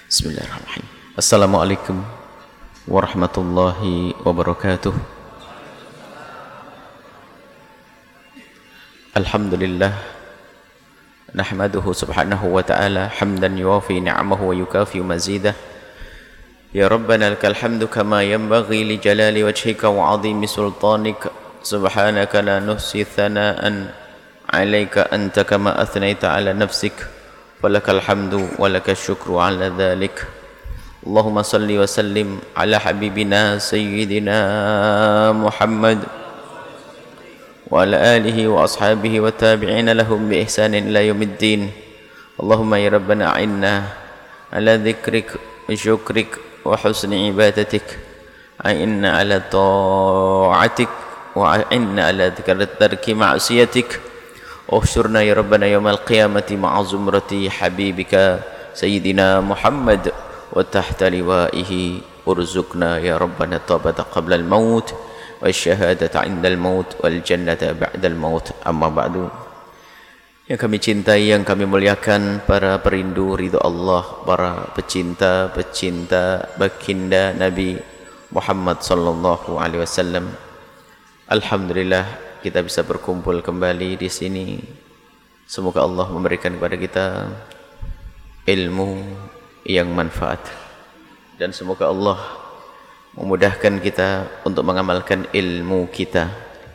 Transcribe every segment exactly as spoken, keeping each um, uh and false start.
Bismillahirrahmanirrahim. Assalamualaikum warahmatullahi wabarakatuh. Alhamdulillah nahmaduhu subhanahu wa ta'ala hamdan yuwafi ni'amahu wa yukafi mazidah. Ya Rabbana lakal hamdu kama yanbaghi li jalali wajhika wa 'azimi sultanik. Subhanaka la nuhsi thana'an 'alaika anta kama athnaita 'ala nafsik. Walakal hamdu walakal syukru ala dhalik. Allahumma salli wa sallim ala habibina sayyidina Muhammad wa ala alihi wa ashabihi wa tabi'ina lahum bi ihsanin ila yaumiddin. Allahumma ya Rabbana a'inna ala dhikrik wa syukrik wa husni ibadatik. A'inna ala ta'atik wa a'inna ala tarki ma'asiyatik. Uhsyurna ya Rabbana yawmal qiyamati ma'a zumrati habibika Sayyidina Muhammad wa tahta liwa'ihi urzuqna ya Rabbana tawbata qabla al-maut wa syahadata 'inda al-maut wal jannata ba'da al-maut. Amma ba'du. Yang kami cintai, yang kami muliakan, para perindu ridha Allah, para pecinta-pecinta baginda Nabi Muhammad sallallahu alaihi wasallam. Alhamdulillah kita bisa berkumpul kembali di sini. Semoga Allah memberikan kepada kita ilmu yang manfaat, dan semoga Allah memudahkan kita untuk mengamalkan ilmu kita.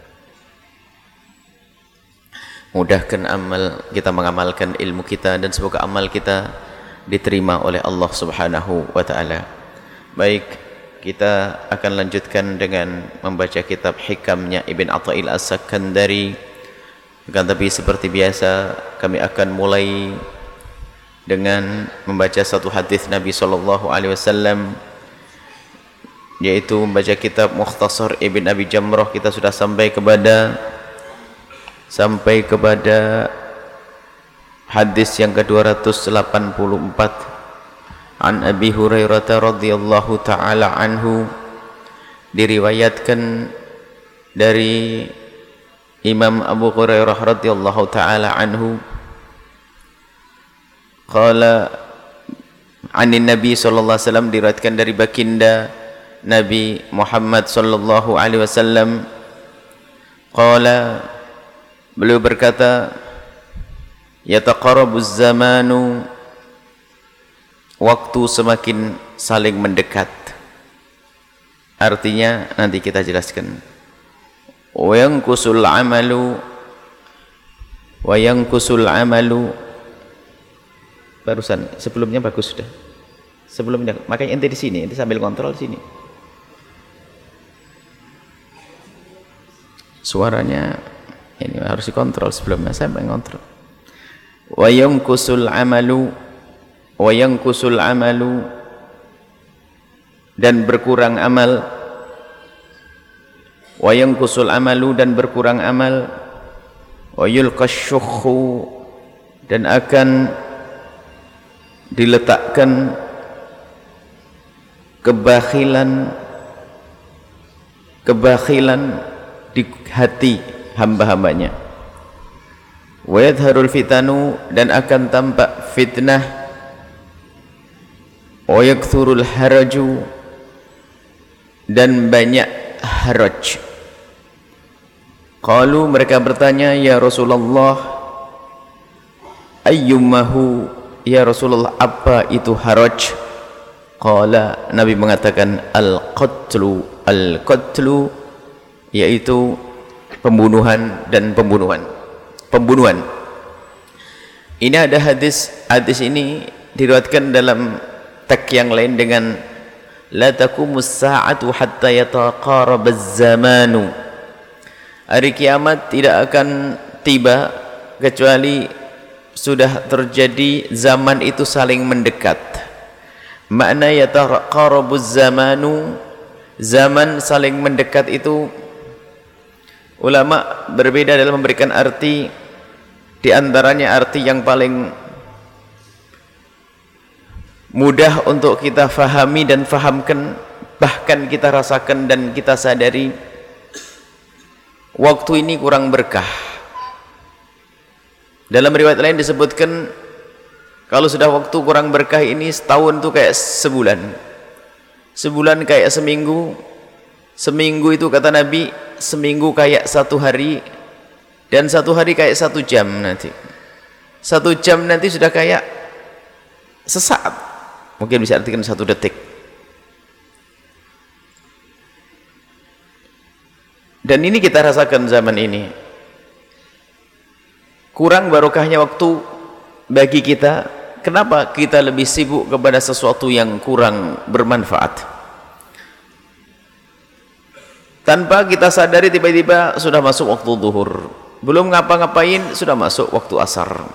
Mudahkan amal kita mengamalkan ilmu kita, dan semoga amal kita diterima oleh Allah Subhanahu wa taala. Baik, kita akan lanjutkan dengan membaca kitab hikamnya Ibn Atha'il As-Sakandari. Akan tapi seperti biasa kami akan mulai dengan membaca satu hadis Nabi sallallahu alaihi wasallam, yaitu membaca kitab Mukhtasar Ibn Abi Jamrah. Kita sudah sampai kepada sampai kepada hadis yang ke dua ratus delapan puluh empat. An Abi Hurairah radhiyallahu ta'ala anhu, diriwayatkan dari Imam Abu Hurairah radhiyallahu ta'ala anhu, qala anin Nabi sallallahu alaihi wasallam, diriwayatkan dari baginda Nabi Muhammad sallallahu alaihi wasallam, qala, beliau berkata, yataqarrabuz zamanu, waktu semakin saling mendekat. Artinya nanti kita jelaskan. Wa yanqusul amalu wa yanqusul amalu. Barusan sebelumnya bagus sudah. Sebelumnya, makanya ente di sini, ente sambil kontrol di sini. Suaranya ini harus dikontrol sebelumnya, saya mengontrol. Wa yanqusul amalu wa yanqusul amalu, dan berkurang amal. Wa yanqusul amalu, dan berkurang amal. Wa yulqasyukhu, dan akan diletakkan kebakhilan kebakhilan di hati hamba-hambanya. Wa yadharul fitanu, dan akan tampak fitnah. Wa yakthurul haraju, dan banyak haraj. Qalu, mereka bertanya, ya Rasulullah, ayyumahu, ya Rasulullah, apa itu haraj? Qala, Nabi mengatakan, al-qatlu, al-qatlu, yaitu pembunuhan dan pembunuhan. Pembunuhan. Ini ada hadis, hadis ini diriwayatkan dalam teks yang lain dengan la taqumus sa'atu hatta yataqarabaz zamanu. Hari kiamat tidak akan tiba kecuali sudah terjadi zaman itu saling mendekat. Makna yataqarabuz zamanu, zaman saling mendekat itu ulama berbeda dalam memberikan arti. Di antaranya arti yang paling mudah untuk kita fahami dan fahamkan, bahkan kita rasakan dan kita sadari, waktu ini kurang berkah. Dalam riwayat lain disebutkan, Kalau sudah waktu kurang berkah ini, setahun tuh kayak sebulan. Sebulan kayak seminggu. Seminggu itu kata Nabi, seminggu kayak satu hari. Dan satu hari kayak satu jam nanti. Satu jam nanti sudah kayak sesaat. Mungkin bisa artikan satu detik. Dan ini kita rasakan zaman ini. Kurang barokahnya waktu bagi kita. Kenapa kita lebih sibuk kepada sesuatu yang kurang bermanfaat? Tanpa kita sadari tiba-tiba sudah masuk waktu zuhur. Belum ngapa-ngapain sudah masuk waktu asar.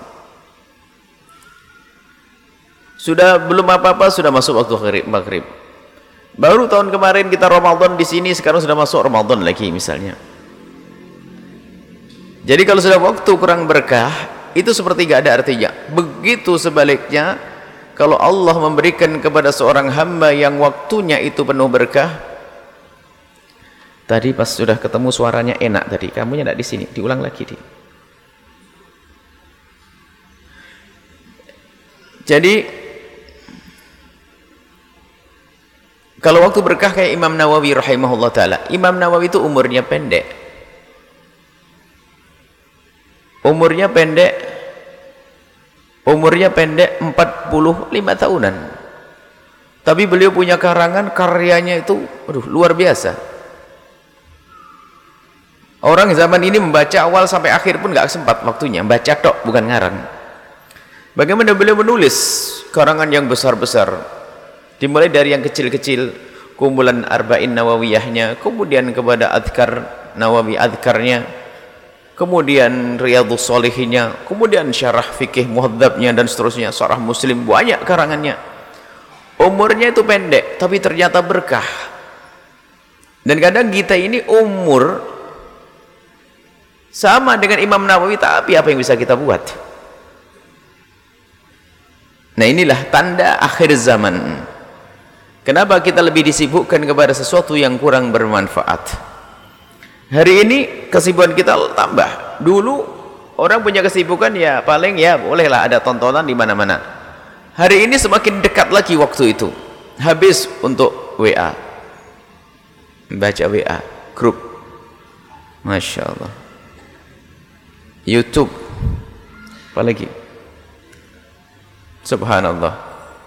Sudah belum apa-apa sudah masuk waktu maghrib. Baru tahun kemarin kita Ramadan di sini, sekarang sudah masuk Ramadan lagi misalnya. Jadi kalau sudah waktu kurang berkah, itu seperti gak ada artinya. Begitu sebaliknya, kalau Allah memberikan kepada seorang hamba yang waktunya itu penuh berkah. Tadi pas sudah ketemu suaranya enak tadi, kamunya tidak di sini, diulang lagi di. Jadi kalau waktu berkah kayak Imam Nawawi rahimahullah ta'ala. Imam Nawawi itu umurnya pendek. Umurnya pendek. Umurnya pendek empat puluh lima tahunan. Tapi beliau punya karangan, karyanya itu aduh, luar biasa. Orang zaman ini membaca awal sampai akhir pun gak sempat waktunya. Baca tok, bukan ngarang. Bagaimana beliau menulis karangan yang besar-besar. Dimulai dari yang kecil-kecil, kumpulan Arba'in Nawawiyahnya, kemudian kepada Adhkar Nawawi Adhkarnya, kemudian Riyadhus Shalihinnya, kemudian syarah fikih muhadzabnya dan seterusnya, syarah Muslim, banyak karangannya. Umurnya itu pendek, tapi ternyata berkah. Dan kadang kita ini umur sama dengan Imam Nawawi, tapi apa yang bisa kita buat? Nah, inilah tanda akhir zaman. Kenapa kita lebih disibukkan kepada sesuatu yang kurang bermanfaat? Hari ini kesibukan kita tambah. Dulu orang punya kesibukan ya paling ya bolehlah ada tontonan di mana-mana. Hari ini semakin dekat lagi waktu itu. Habis untuk W A. Baca W A, grup. Masya Allah. YouTube. Apalagi? Subhanallah.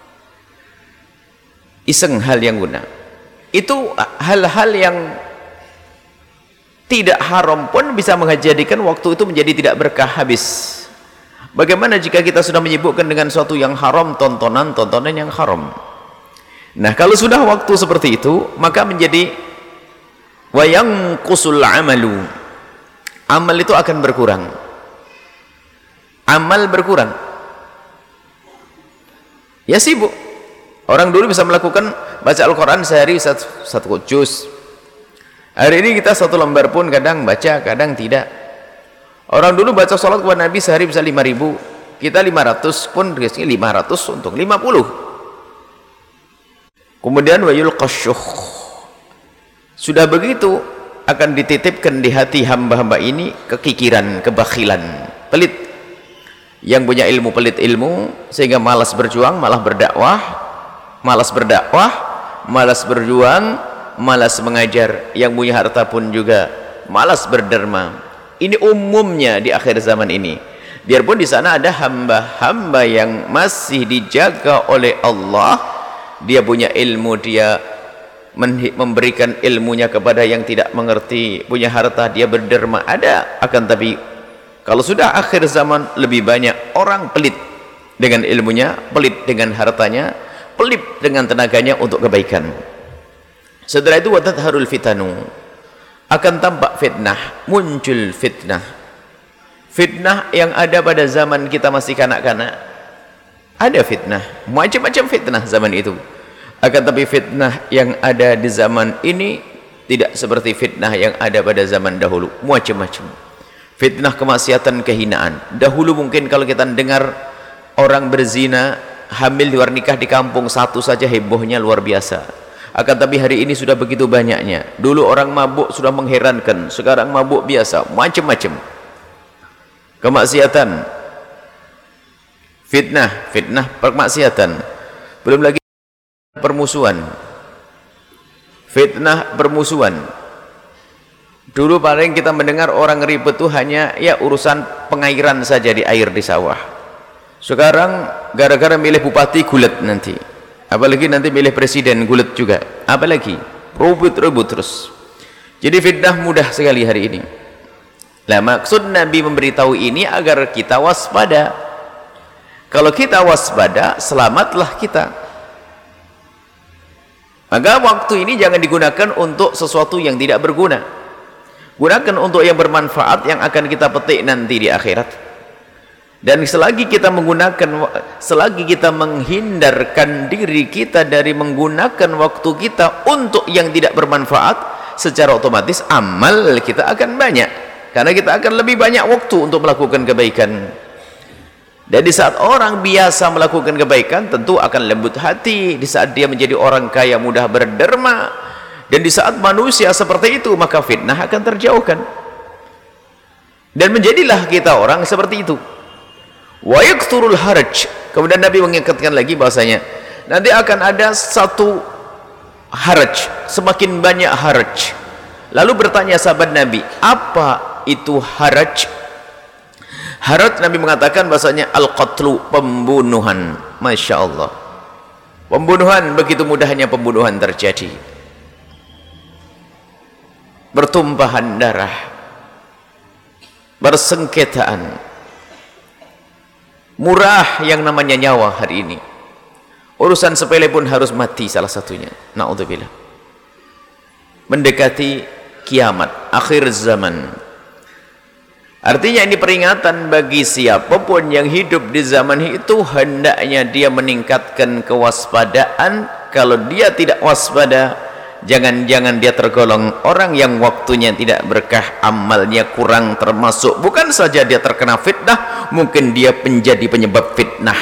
Iseng hal yang guna. Itu hal-hal yang tidak haram pun bisa menjadikan waktu itu menjadi tidak berkah, habis. Bagaimana jika kita sudah menyibukkan dengan sesuatu yang haram, tontonan-tontonan yang haram? Nah, kalau sudah waktu seperti itu, maka menjadi wayang kusul amalu. Amal itu akan berkurang. Amal berkurang. Ya sibuk. Orang dulu bisa melakukan baca Al-Quran sehari satu, satu juz. Hari ini kita satu lembar pun kadang baca, kadang tidak. Orang dulu baca sholat kepada Nabi sehari bisa lima ribu. Kita lima ratus pun, lima ratus untuk lima puluh. Kemudian wayul qasyuh. Sudah begitu akan dititipkan di hati hamba-hamba ini kekikiran, kebakhilan, pelit. Yang punya ilmu pelit ilmu, sehingga malas berjuang, malah berdakwah. Malas berdakwah, malas berjuang, malas mengajar. Yang punya harta pun juga malas berderma. Ini umumnya di akhir zaman ini. Biarpun di sana ada hamba-hamba yang masih dijaga oleh Allah, dia punya ilmu, dia memberikan ilmunya kepada yang tidak mengerti, punya harta, dia berderma, ada. Akan tapi kalau sudah akhir zaman, lebih banyak orang pelit dengan ilmunya, pelit dengan hartanya, pelit dengan tenaganya untuk kebaikan. Setelah itu watadharul fitanu, akan tampak fitnah, muncul fitnah. Fitnah yang ada pada zaman kita masih kanak-kanak, ada fitnah, macam-macam fitnah zaman itu. Akan tapi fitnah yang ada di zaman ini tidak seperti fitnah yang ada pada zaman dahulu, macam-macam. Fitnah kemaksiatan, kehinaan. Dahulu mungkin kalau kita dengar orang berzina, hamil di luar nikah di kampung satu saja hebohnya luar biasa. Akan tapi hari ini sudah begitu banyaknya. Dulu orang mabuk sudah mengherankan, sekarang mabuk biasa, macam-macam. Kemaksiatan, Fitnah, fitnah permaksiatan. Belum lagi permusuhan. Fitnah permusuhan. Dulu paling kita mendengar orang ribut itu hanya ya urusan pengairan saja di air di sawah. Sekarang gara-gara milih bupati gulat nanti. Apalagi nanti milih presiden gulat juga. Apalagi ribut-ribut terus. Jadi fitnah mudah sekali hari ini. Nah, maksud Nabi memberitahu ini agar kita waspada. Kalau kita waspada, selamatlah kita. Maka waktu ini jangan digunakan untuk sesuatu yang tidak berguna. Gunakan untuk yang bermanfaat yang akan kita petik nanti di akhirat. Dan selagi kita menggunakan, selagi kita menghindarkan diri kita dari menggunakan waktu kita untuk yang tidak bermanfaat, secara otomatis amal kita akan banyak. Karena kita akan lebih banyak waktu untuk melakukan kebaikan. Dan di saat orang biasa melakukan kebaikan, tentu akan lembut hati. Di saat dia menjadi orang kaya, mudah berderma. Dan di saat manusia seperti itu, maka fitnah akan terjauhkan. Dan menjadilah kita orang seperti itu. Wa yakthurul haraj. Kemudian Nabi mengingatkan lagi bahasanya, nanti akan ada satu haraj, semakin banyak haraj. Lalu bertanya sahabat Nabi, apa itu haraj? Haraj, Nabi mengatakan bahasanya al-qatlu, pembunuhan. Masya Allah, pembunuhan, begitu mudahnya pembunuhan terjadi. Bertumpahan darah, bersengketaan. Murah yang namanya nyawa hari ini. Urusan sepele pun harus mati salah satunya. Na'udzubillah. Mendekati kiamat, akhir zaman. Artinya ini peringatan bagi siapapun yang hidup di zaman itu, hendaknya dia meningkatkan kewaspadaan. Kalau dia tidak waspada, jangan-jangan dia tergolong orang yang waktunya tidak berkah, amalnya kurang, termasuk bukan saja dia terkena fitnah, mungkin dia menjadi penyebab fitnah.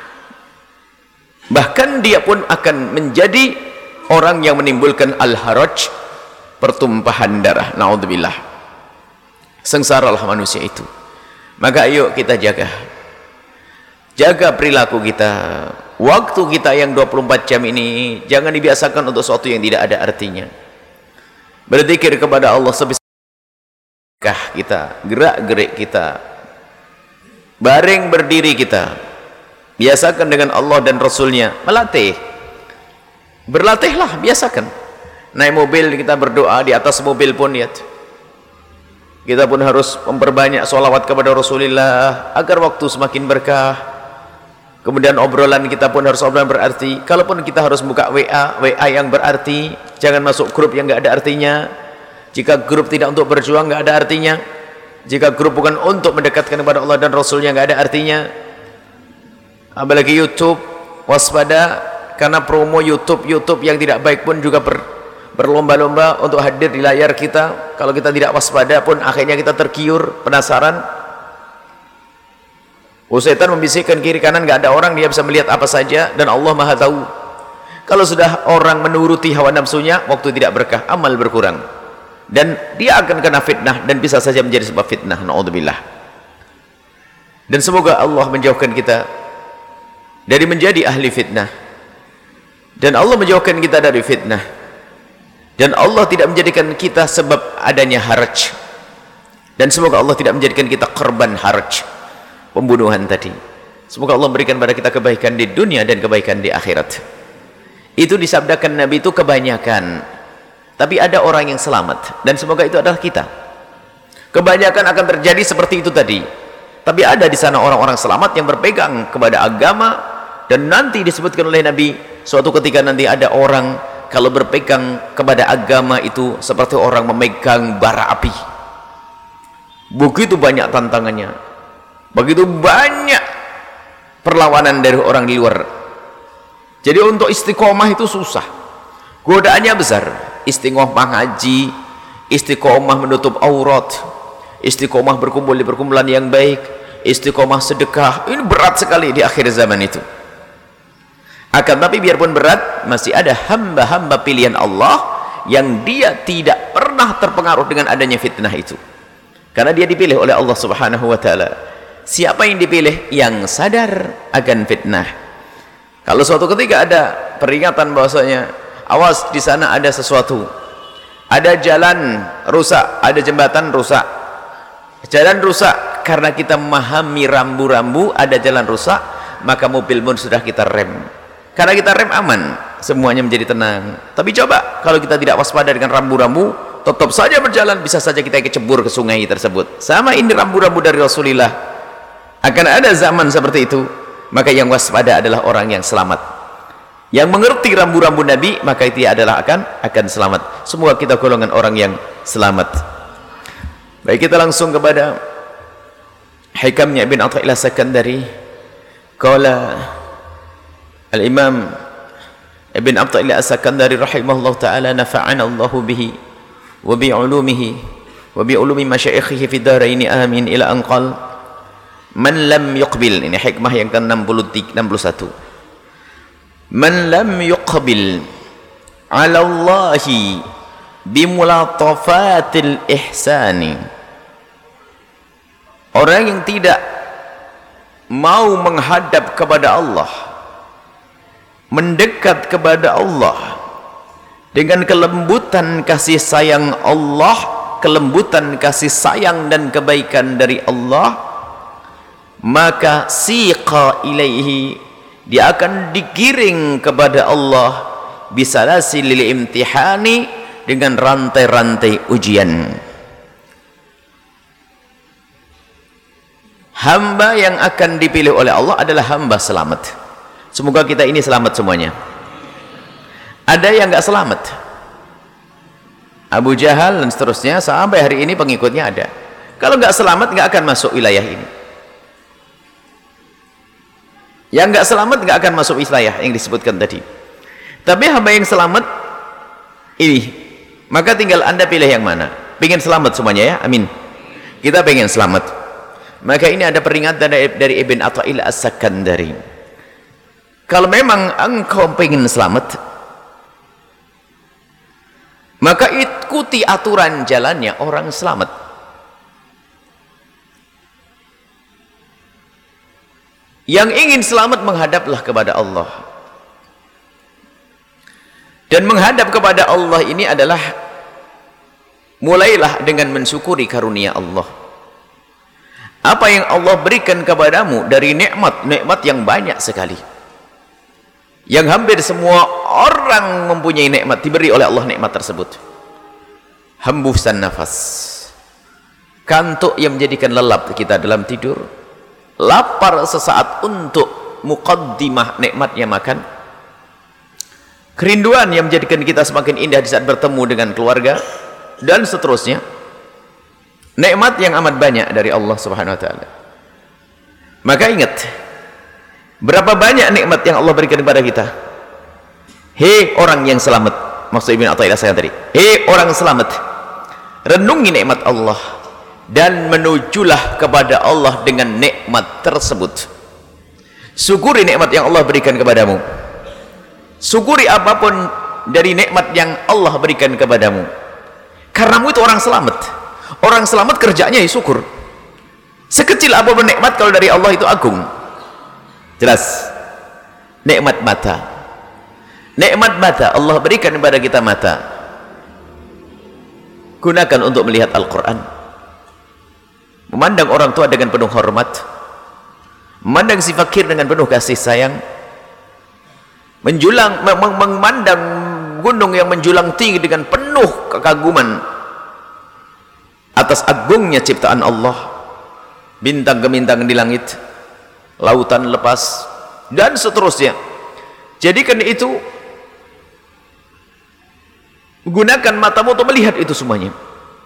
Bahkan dia pun akan menjadi orang yang menimbulkan al-haraj, pertumpahan darah. Na'udzubillah. Sengsaralah manusia itu. Maka ayo kita jaga. Jaga perilaku kita. Waktu kita yang dua puluh empat jam ini jangan dibiasakan untuk sesuatu yang tidak ada artinya. Berzikir kepada Allah sebisa kita, gerak-gerik kita, baring berdiri kita. Biasakan dengan Allah dan Rasulnya. Melatih. Berlatihlah, biasakan. Naik mobil kita berdoa, di atas mobil pun lihat. Kita pun harus memperbanyak sholawat kepada Rasulullah agar waktu semakin berkah. Kemudian obrolan kita pun harus obrolan berarti. Kalaupun kita harus buka W A, W A yang berarti. Jangan masuk grup yang nggak ada artinya. Jika grup tidak untuk berjuang, nggak ada artinya. Jika grup bukan untuk mendekatkan kepada Allah dan Rasulnya, nggak ada artinya. Apalagi YouTube, waspada, karena promo YouTube YouTube yang tidak baik pun juga ber berlomba-lomba untuk hadir di layar kita. Kalau kita tidak waspada pun akhirnya kita tergiur, penasaran. Oh, setan membisikkan kiri kanan, nggak ada orang, dia bisa melihat apa saja, dan Allah Maha tahu. Kalau sudah orang menuruti hawa nafsunya, waktu tidak berkah, amal berkurang, dan dia akan kena fitnah, dan bisa saja menjadi sebab fitnah. Na'udzubillah. Dan semoga Allah menjauhkan kita dari menjadi ahli fitnah, dan Allah menjauhkan kita dari fitnah. Dan Allah tidak menjadikan kita sebab adanya haraj. Dan semoga Allah tidak menjadikan kita korban haraj, pembunuhan tadi. Semoga Allah memberikan pada kita kebaikan di dunia dan kebaikan di akhirat. Itu disabdakan Nabi itu kebanyakan. Tapi ada orang yang selamat. Dan semoga itu adalah kita. Kebanyakan akan terjadi seperti itu tadi. Tapi ada di sana orang-orang selamat yang berpegang kepada agama. Dan nanti disebutkan oleh Nabi, suatu ketika nanti ada orang kalau berpegang kepada agama itu seperti orang memegang bara api. Begitu banyak tantangannya, begitu banyak perlawanan dari orang di luar. Jadi untuk istiqomah itu susah, godaannya besar. Istiqomah ngaji, istiqomah menutup aurat, istiqomah berkumpul di perkumpulan yang baik, istiqomah sedekah, ini berat sekali di akhir zaman itu. Akan tapi biarpun berat, masih ada hamba-hamba pilihan Allah yang dia tidak pernah terpengaruh dengan adanya fitnah itu, karena dia dipilih oleh Allah Subhanahu wa ta'ala. Siapa yang dipilih? Yang sadar akan fitnah. Kalau suatu ketika ada peringatan bahwasanya awas di sana ada sesuatu, ada jalan rusak, ada jembatan rusak, jalan rusak, karena kita memahami rambu-rambu ada jalan rusak, maka mobil pun sudah kita rem. Karena kita rem aman, semuanya menjadi tenang. Tapi coba kalau kita tidak waspada dengan rambu-rambu, tetap saja berjalan, bisa saja kita kecebur ke sungai tersebut. Sama ini rambu-rambu dari Rasulullah. Akan ada zaman seperti itu, maka yang waspada adalah orang yang selamat, yang mengerti rambu-rambu Nabi, maka itu adalah akan akan selamat. Semoga kita golongan orang yang selamat. Baik, kita langsung kepada hikamnya Ibn Athaillah Sakandari. Qala Al-Imam Ibn Athaillah Sakandari rahimahullah ta'ala, nafa'ana Allahu bihi wa bi ulumihi wa bi ulumi masyaikhihi fi daraini amin, ila an qala man lam yuqbil, ini hikmah yang ke enam puluh satu, man lam yuqbil ala Allahi bimulatafatil ihsani, orang yang tidak mau menghadap kepada Allah, mendekat kepada Allah dengan kelembutan kasih sayang Allah, kelembutan kasih sayang dan kebaikan dari Allah, maka siqa ilaihi, dia akan digiring kepada Allah bisalasilil imtihani, dengan rantai-rantai ujian. Hamba yang akan dipilih oleh Allah adalah hamba selamat. Semoga kita ini selamat semuanya. Ada yang enggak selamat, Abu Jahal dan seterusnya, sampai hari ini pengikutnya ada. Kalau enggak selamat enggak akan masuk wilayah ini. Yang enggak selamat enggak akan masuk wilayah yang disebutkan tadi. Tapi hamba yang selamat ini, maka tinggal anda pilih yang mana. Pengen selamat semuanya ya, amin. Kita pengen selamat. Maka ini ada peringatan dari, dari Ibn Athaillah As-Sakandari. Kalau memang engkau pengen selamat, maka ikuti aturan jalannya orang selamat. Yang ingin selamat, menghadaplah kepada Allah. Dan menghadap kepada Allah ini adalah, mulailah dengan mensyukuri karunia Allah. Apa yang Allah berikan kepadamu dari nikmat, nikmat yang banyak sekali, yang hampir semua orang mempunyai nikmat, diberi oleh Allah nikmat tersebut. Hembusan nafas, kantuk yang menjadikan lelap kita dalam tidur, lapar sesaat untuk muqaddimah nikmatnya makan, kerinduan yang menjadikan kita semakin indah di saat bertemu dengan keluarga, dan seterusnya. Nikmat yang amat banyak dari Allah Subhanahu wa taala. Maka ingat, berapa banyak nikmat yang Allah berikan kepada kita. Hei orang yang selamat, maksud Ibn Athaillah saya tadi, hei orang selamat, renungi nikmat Allah dan menujulah kepada Allah dengan nikmat tersebut. Syukuri nikmat yang Allah berikan kepadamu. Syukuri apapun dari nikmat yang Allah berikan kepadamu. Karenamu itu orang selamat. Orang selamat kerjanya ya syukur. Sekecil apapun nikmat kalau dari Allah itu agung. Jelas. Nikmat mata. Nikmat mata Allah berikan kepada kita mata. Gunakan untuk melihat Al-Quran. Memandang orang tua dengan penuh hormat. Memandang si fakir dengan penuh kasih sayang. Menjulang, memandang gunung yang menjulang tinggi dengan penuh kekaguman atas agungnya ciptaan Allah, bintang-bintang di langit, lautan lepas, dan seterusnya. Jadikan itu, gunakan matamu untuk melihat itu semuanya.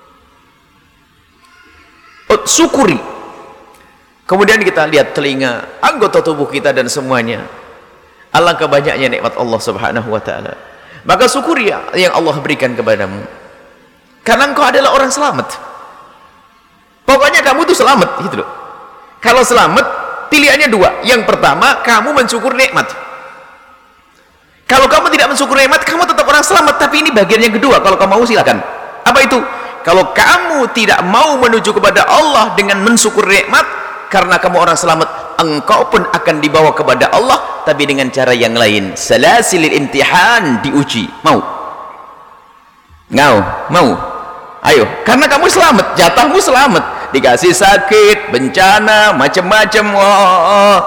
Syukuri. Kemudian kita lihat telinga, anggota tubuh kita dan semuanya. Alangkah banyaknya nikmat Allah Subhanahu wa taala. Maka syukuri yang Allah berikan kepadamu. Karena engkau adalah orang selamat. Pokoknya kamu itu selamat gitu loh. Kalau selamat pilihannya dua. Yang pertama, kamu mensyukur nikmat. Kalau kamu tidak mensyukur nikmat, kamu tetap orang selamat. Tapi ini bagian yang kedua. Kalau kamu mau silakan. Apa itu? Kalau kamu tidak mau menuju kepada Allah dengan mensyukur nikmat, karena kamu orang selamat, engkau pun akan dibawa kepada Allah, tapi dengan cara yang lain. Salasilil imtihan, diuji. Mau? Ngau? Mau? Ayo, karena kamu selamat, jatahmu selamat, dikasih sakit, bencana, macam-macam. Wah.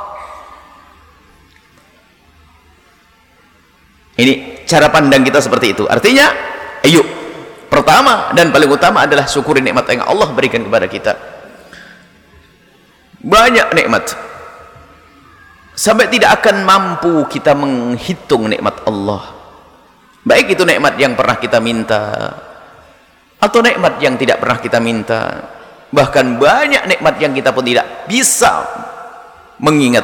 Ini cara pandang kita seperti itu. Artinya, ayo, pertama dan paling utama adalah syukuri nikmat yang Allah berikan kepada kita. Banyak nikmat sampai tidak akan mampu kita menghitung nikmat Allah, baik itu nikmat yang pernah kita minta atau nikmat yang tidak pernah kita minta. Bahkan banyak nikmat yang kita pun tidak bisa mengingat.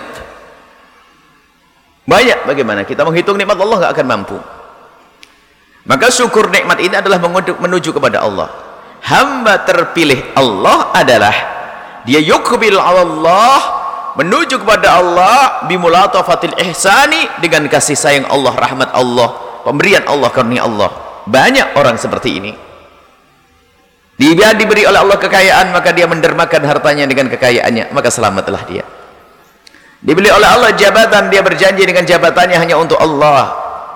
Banyak, bagaimana kita menghitung nikmat Allah, nggak akan mampu. Maka syukur nikmat ini adalah menuju kepada Allah. Hamba terpilih Allah adalah dia yukbil Allah, menuju kepada Allah bimulatafatil ihsani, dengan kasih sayang Allah, rahmat Allah, pemberian Allah, karunia Allah. Banyak orang seperti ini. Dia diberi oleh Allah kekayaan, maka dia mendermakan hartanya dengan kekayaannya, maka selamatlah dia. Diberi oleh Allah jabatan, dia berjanji dengan jabatannya hanya untuk Allah,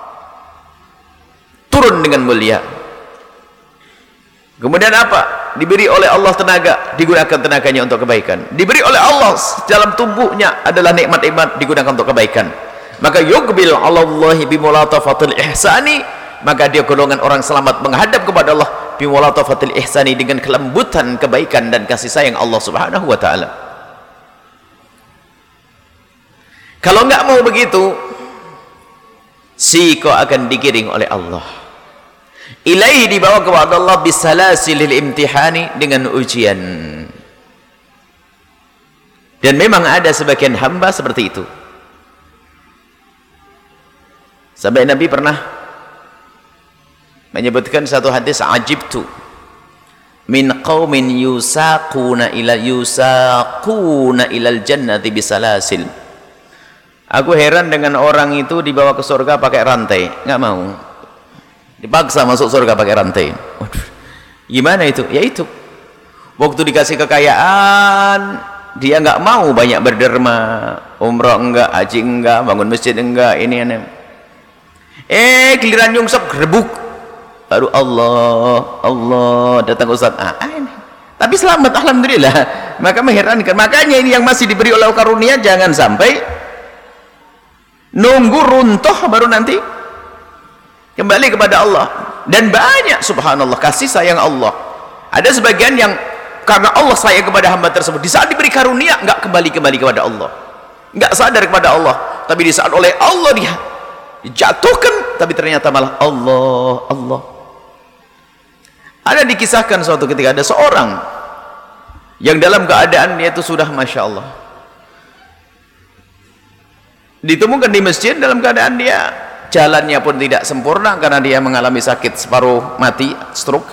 turun dengan mulia. Kemudian apa? Diberi oleh Allah tenaga, digunakan tenaganya untuk kebaikan. Diberi oleh Allah dalam tubuhnya adalah nikmat-nikmat, digunakan untuk kebaikan. Maka yuqbil 'ala Allahi bimulatafatil ihsani, maka dia golongan orang selamat menghadap kepada Allah bimulatafatil ihsani, dengan kelembutan, kebaikan dan kasih sayang Allah Subhanahu wa taala. Kalau enggak mau begitu, si kau akan digiring oleh Allah. Ilaihi, dibawa kepada Allah bisalasilil imtihani, dengan ujian. Dan memang ada sebagian hamba seperti itu. Sampai Nabi pernah menyebutkan satu hadis, ajibtu min qaumin yusaquna ila yusaquna ilal jannati bisalasil. Aku heran dengan orang itu dibawa ke surga pakai rantai, nggak mau. Dipaksa masuk surga pakai rantai. Waduh, gimana itu? Ya itu, waktu dikasih kekayaan dia nggak mau banyak berderma, umrah enggak, haji enggak, bangun masjid enggak, ini ini. Eh giliran nyungsep gerbuk, baru Allah Allah datang Ustaz. Ah, ini. Tapi selamat, alhamdulillah. Maka mengherankan. Makanya ini yang masih diberi oleh karunia, jangan sampai nunggu runtuh baru nanti kembali kepada Allah. Dan banyak, subhanallah, kasih sayang Allah. Ada sebagian yang karena Allah sayang kepada hamba tersebut, di saat diberi karunia nggak kembali-kembali kepada Allah, nggak sadar kepada Allah. Tapi di saat oleh Allah dia dijatuhkan, tapi ternyata malah Allah Allah. Ada dikisahkan suatu ketika ada seorang yang dalam keadaan dia itu sudah masya Allah, ditemukan di masjid dalam keadaan dia jalannya pun tidak sempurna karena dia mengalami sakit separuh mati, stroke.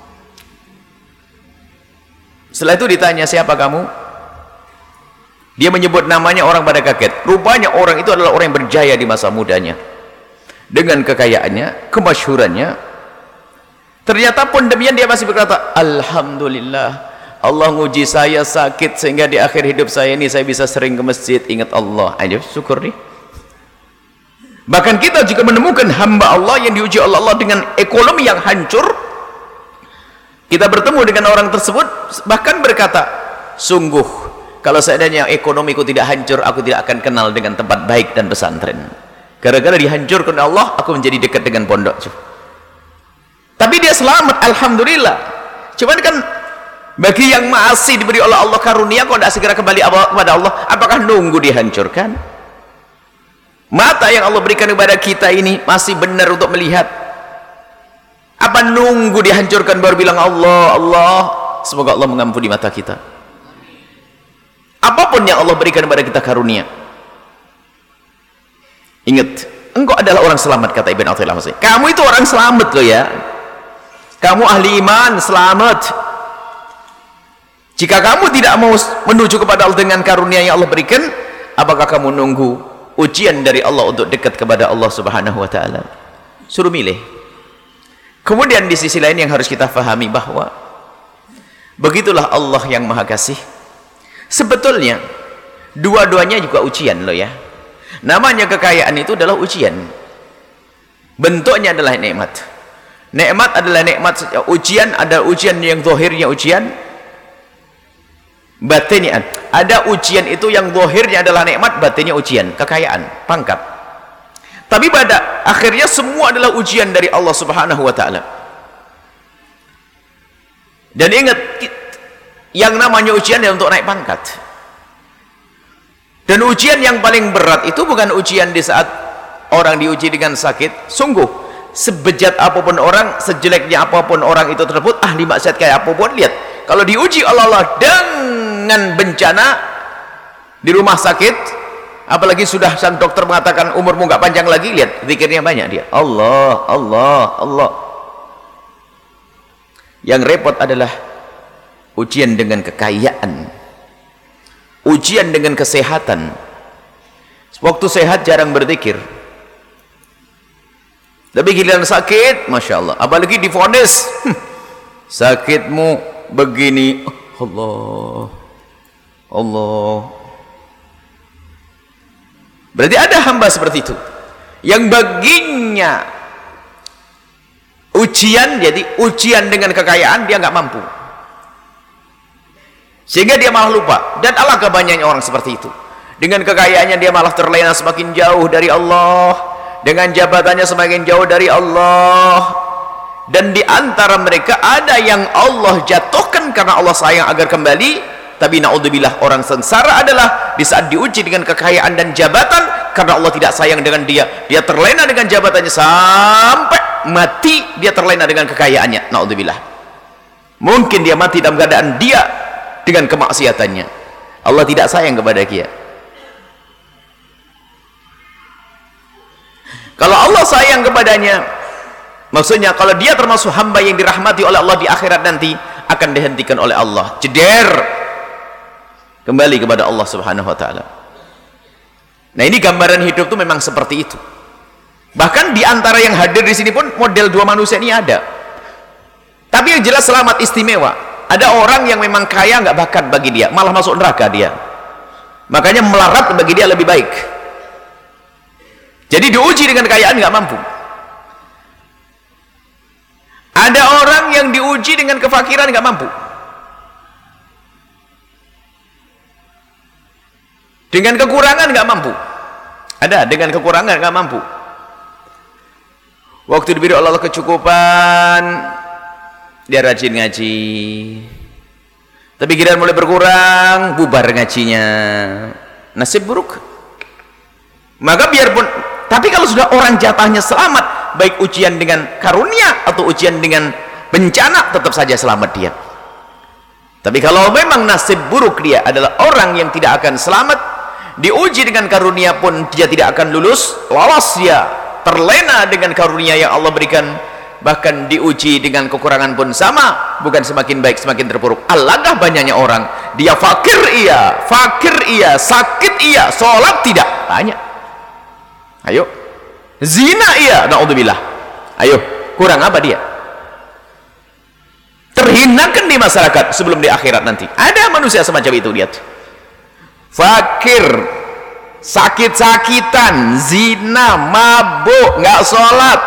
Setelah itu ditanya, siapa kamu? Dia menyebut namanya, orang pada kaget. Rupanya orang itu adalah orang yang berjaya di masa mudanya, dengan kekayaannya, kemasyhurannya. Ternyata pun demikian dia masih berkata, alhamdulillah, Allah nguji saya sakit sehingga di akhir hidup saya ini saya bisa sering ke masjid, ingat Allah. Ayo syukur nih. Bahkan kita jika menemukan hamba Allah yang diuji oleh Allah dengan ekonomi yang hancur, kita bertemu dengan orang tersebut bahkan berkata, sungguh kalau seandainya ekonomiku tidak hancur, aku tidak akan kenal dengan tempat baik dan pesantren. Gara-gara dihancurkan oleh Allah, aku menjadi dekat dengan pondok. Tapi dia selamat, alhamdulillah. Cuman kan bagi yang masih diberi oleh Allah karunia, kok tidak segera kembali kepada Allah, apakah nunggu dihancurkan? Mata yang Allah berikan kepada kita ini masih benar untuk melihat. Apa nunggu dihancurkan baru bilang Allah Allah? Semoga Allah mengampuni mata kita. Apapun yang Allah berikan kepada kita karunia, ingat, engkau adalah orang selamat, kata Ibn Athaillah. Kamu itu orang selamat loh ya. Kamu ahli iman, selamat. Jika kamu tidak mau menuju kepada Allah dengan karunia yang Allah berikan, apakah kamu nunggu ujian dari Allah untuk dekat kepada Allah Subhanahu wa taala? Suruh milih. Kemudian di sisi lain yang harus kita fahami bahwa begitulah Allah yang Maha Kasih. Sebetulnya dua-duanya juga ujian loh ya. Namanya kekayaan itu adalah ujian. Bentuknya adalah nikmat. Nikmat adalah nikmat, ujian ada ujian yang zahirnya ujian, batinnya ada ujian itu yang zahirnya adalah nikmat, batinnya ujian, kekayaan, pangkat. Tapi pada akhirnya semua adalah ujian dari Allah Subhanahu wa taala. Dan ingat, yang namanya ujian adalah untuk naik pangkat. Dan ujian yang paling berat itu bukan ujian di saat orang diuji dengan sakit. Sungguh, sebejat apapun orang, sejeleknya apapun orang itu tersebut, ahli maksiat kayak apapun, lihat, kalau diuji oleh Allah dengan bencana di rumah sakit, apalagi sudah sang dokter mengatakan umurmu nggak panjang lagi, lihat, zikirnya banyak dia, Allah, Allah, Allah. Yang repot adalah ujian dengan kekayaan, ujian dengan kesehatan. Waktu sehat jarang berzikir, tapi giliran sakit, masya Allah, apalagi divonis, hm, sakitmu begini, Allah, Allah. Berarti ada hamba seperti itu, yang baginya ujian, jadi ujian dengan kekayaan, dia nggak mampu, sehingga dia malah lupa. Dan alangkah banyaknya orang seperti itu, dengan kekayaannya dia malah terlena semakin jauh dari Allah, dengan jabatannya semakin jauh dari Allah. Dan di antara mereka ada yang Allah jatuhkan karena Allah sayang agar kembali. Tapi naudzubillah, orang sengsara adalah di saat diuji dengan kekayaan dan jabatan, karena Allah tidak sayang dengan dia, dia terlena dengan jabatannya sampai mati, dia terlena dengan kekayaannya. Naudzubillah, mungkin dia mati dalam keadaan dia dengan kemaksiatannya. Allah tidak sayang kepada dia. Kalau Allah sayang kepadanya, maksudnya kalau dia termasuk hamba yang dirahmati oleh Allah di akhirat nanti, akan dihentikan oleh Allah, jeder, kembali kepada Allah Subhanahu wa taala. Nah, ini gambaran hidup itu memang seperti itu. Bahkan di antara yang hadir di sini pun model dua manusia ini ada. Tapi yang jelas selamat istimewa. Ada orang yang memang kaya nggak bakat bagi dia, malah masuk neraka dia. Makanya melarat bagi dia lebih baik. Jadi diuji dengan kekayaan nggak mampu. Ada orang yang diuji dengan kefakiran nggak mampu, dengan kekurangan nggak mampu. Ada dengan kekurangan nggak mampu. Waktu diberi Allah kecukupan, dia rajin ngaji. Tapi giliran mulai berkurang, bubar ngajinya. Nasib buruk. Maka biarpun, tapi kalau sudah orang jatahnya selamat, baik ujian dengan karunia atau ujian dengan bencana, tetap saja selamat dia. Tapi kalau memang nasib buruk dia adalah orang yang tidak akan selamat, diuji dengan karunia pun dia tidak akan lulus, lolos dia, terlena dengan karunia yang Allah berikan. Bahkan diuji dengan kekurangan pun sama, bukan semakin baik semakin terpuruk. Alangkah banyaknya orang, dia fakir iya, fakir iya, sakit iya, sholat tidak, banyak. Ayo, zina iya, naudzubillah. Ayo, kurang apa dia? Terhinakan di masyarakat sebelum di akhirat nanti. Ada manusia semacam itu, lihat. Fakir, sakit-sakitan, zina, mabuk, nggak sholat.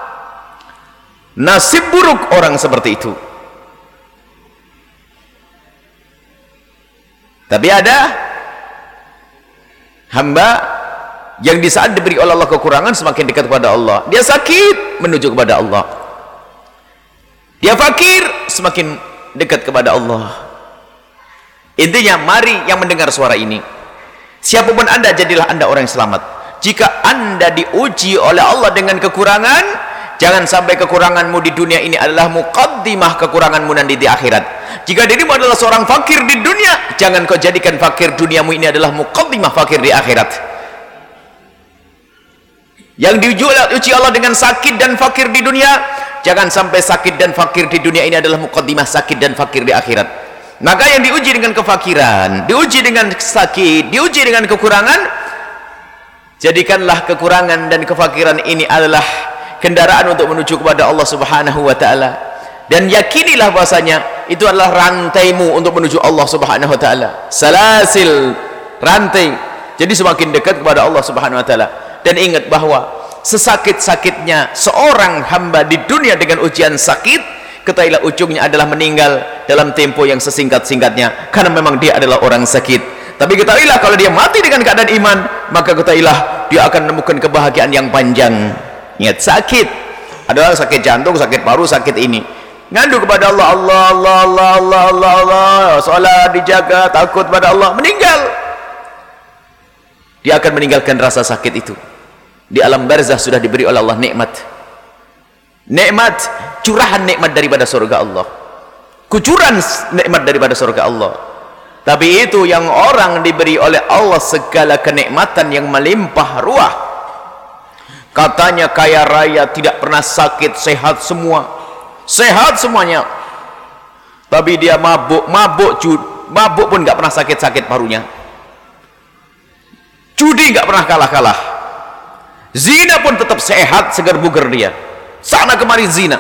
Nasib buruk orang seperti itu. Tapi ada hamba yang di saat diberi oleh Allah kekurangan, semakin dekat kepada Allah. Dia sakit, menuju kepada Allah. Dia fakir, semakin dekat kepada Allah. Intinya, mari yang mendengar suara ini, siapapun anda, jadilah anda orang yang selamat. Jika anda diuji oleh Allah dengan kekurangan, jangan sampai kekuranganmu di dunia ini adalah muqaddimah kekuranganmu nanti di akhirat. Jika dirimu adalah seorang fakir di dunia, jangan kau jadikan fakir duniamu ini adalah muqaddimah fakir di akhirat. Yang diuji Allah dengan sakit dan fakir di dunia, jangan sampai sakit dan fakir di dunia ini adalah muqaddimah sakit dan fakir di akhirat. Maka yang diuji dengan kefakiran, diuji dengan sakit, diuji dengan kekurangan, jadikanlah kekurangan dan kefakiran ini adalah kendaraan untuk menuju kepada Allah Subhanahu wa taala. Dan yakinilah bahwasanya itu adalah rantaimu untuk menuju Allah Subhanahu wa taala. Salasil, rantai. Jadi semakin dekat kepada Allah Subhanahu wa taala. Dan ingat bahwa sesakit-sakitnya seorang hamba di dunia dengan ujian sakit, ketahuilah ujungnya adalah meninggal dalam tempo yang sesingkat-singkatnya, karena memang dia adalah orang sakit. Tapi ketahuilah kalau dia mati dengan keadaan iman, maka ketahuilah dia akan menemukan kebahagiaan yang panjang. Ingat, sakit adalah sakit jantung, sakit paru, sakit ini. Ngadu kepada Allah, Allah, Allah, Allah, Allah, Allah, Allah, salat dijaga, takut pada Allah, meninggal. Dia akan meninggalkan rasa sakit itu. Di alam barzah sudah diberi oleh Allah nikmat. Nikmat, curahan nikmat daripada surga Allah. Kucuran nikmat daripada surga Allah. Tapi itu yang orang diberi oleh Allah segala kenikmatan yang melimpah ruah. Katanya kaya raya, tidak pernah sakit, sehat semua. Sehat semuanya. Tapi dia mabuk, mabuk, mabuk pun nggak pernah sakit-sakit parunya. Judi nggak pernah kalah-kalah. Zina pun tetap sehat, segar bugar dia. Sana kemari zina.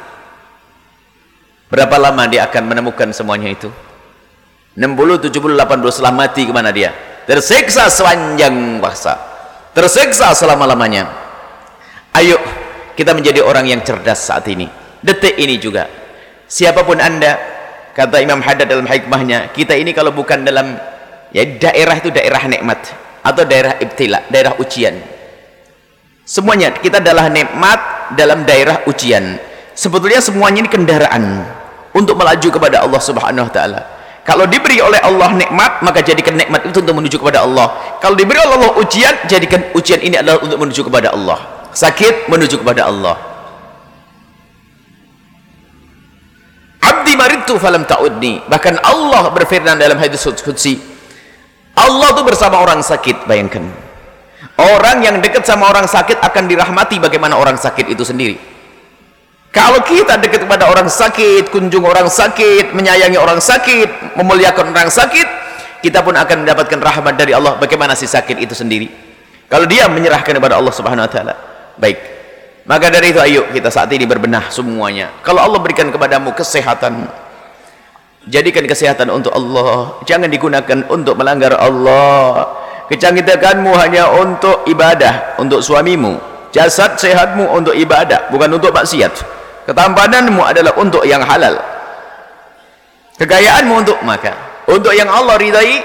Berapa lama dia akan menemukan semuanya itu? enam puluh, tujuh puluh, delapan puluh, setelah mati kemana dia? Tersiksa sepanjang masa, tersiksa selama-lamanya. Ayo kita menjadi orang yang cerdas saat ini, detik ini juga. Siapapun anda, kata Imam Haddad dalam hikmahnya, kita ini kalau bukan dalam ya daerah itu daerah nikmat atau daerah ibtila, daerah ujian. Semuanya kita adalah nikmat dalam daerah ujian. Sebetulnya semuanya ini kendaraan untuk melaju kepada Allah Subhanahu wa taala. Kalau diberi oleh Allah nikmat, maka jadikan nikmat itu untuk menuju kepada Allah. Kalau diberi oleh Allah ujian, jadikan ujian ini adalah untuk menuju kepada Allah. Sakit menuju kepada Allah. Abdi maridtu falam ta'udni. Bahkan Allah berfirman dalam hadis qudsi, Allah itu bersama orang sakit. Bayangkan, orang yang dekat sama orang sakit akan dirahmati bagaimana orang sakit itu sendiri. Kalau kita dekat kepada orang sakit, kunjung orang sakit, menyayangi orang sakit, memuliakan orang sakit, kita pun akan mendapatkan rahmat dari Allah bagaimana si sakit itu sendiri. Kalau dia menyerahkan kepada Allah Subhanahu wa taala. Baik. Maka dari itu ayo kita saat ini berbenah semuanya. Kalau Allah berikan kepadamu kesehatan, jadikan kesehatan untuk Allah. Jangan digunakan untuk melanggar Allah. Kecantikanmu hanya untuk ibadah, untuk suamimu. Jasad sehatmu untuk ibadah, bukan untuk maksiat. Ketampananmu adalah untuk yang halal. Kekayaanmu untuk maka untuk yang Allah ridai.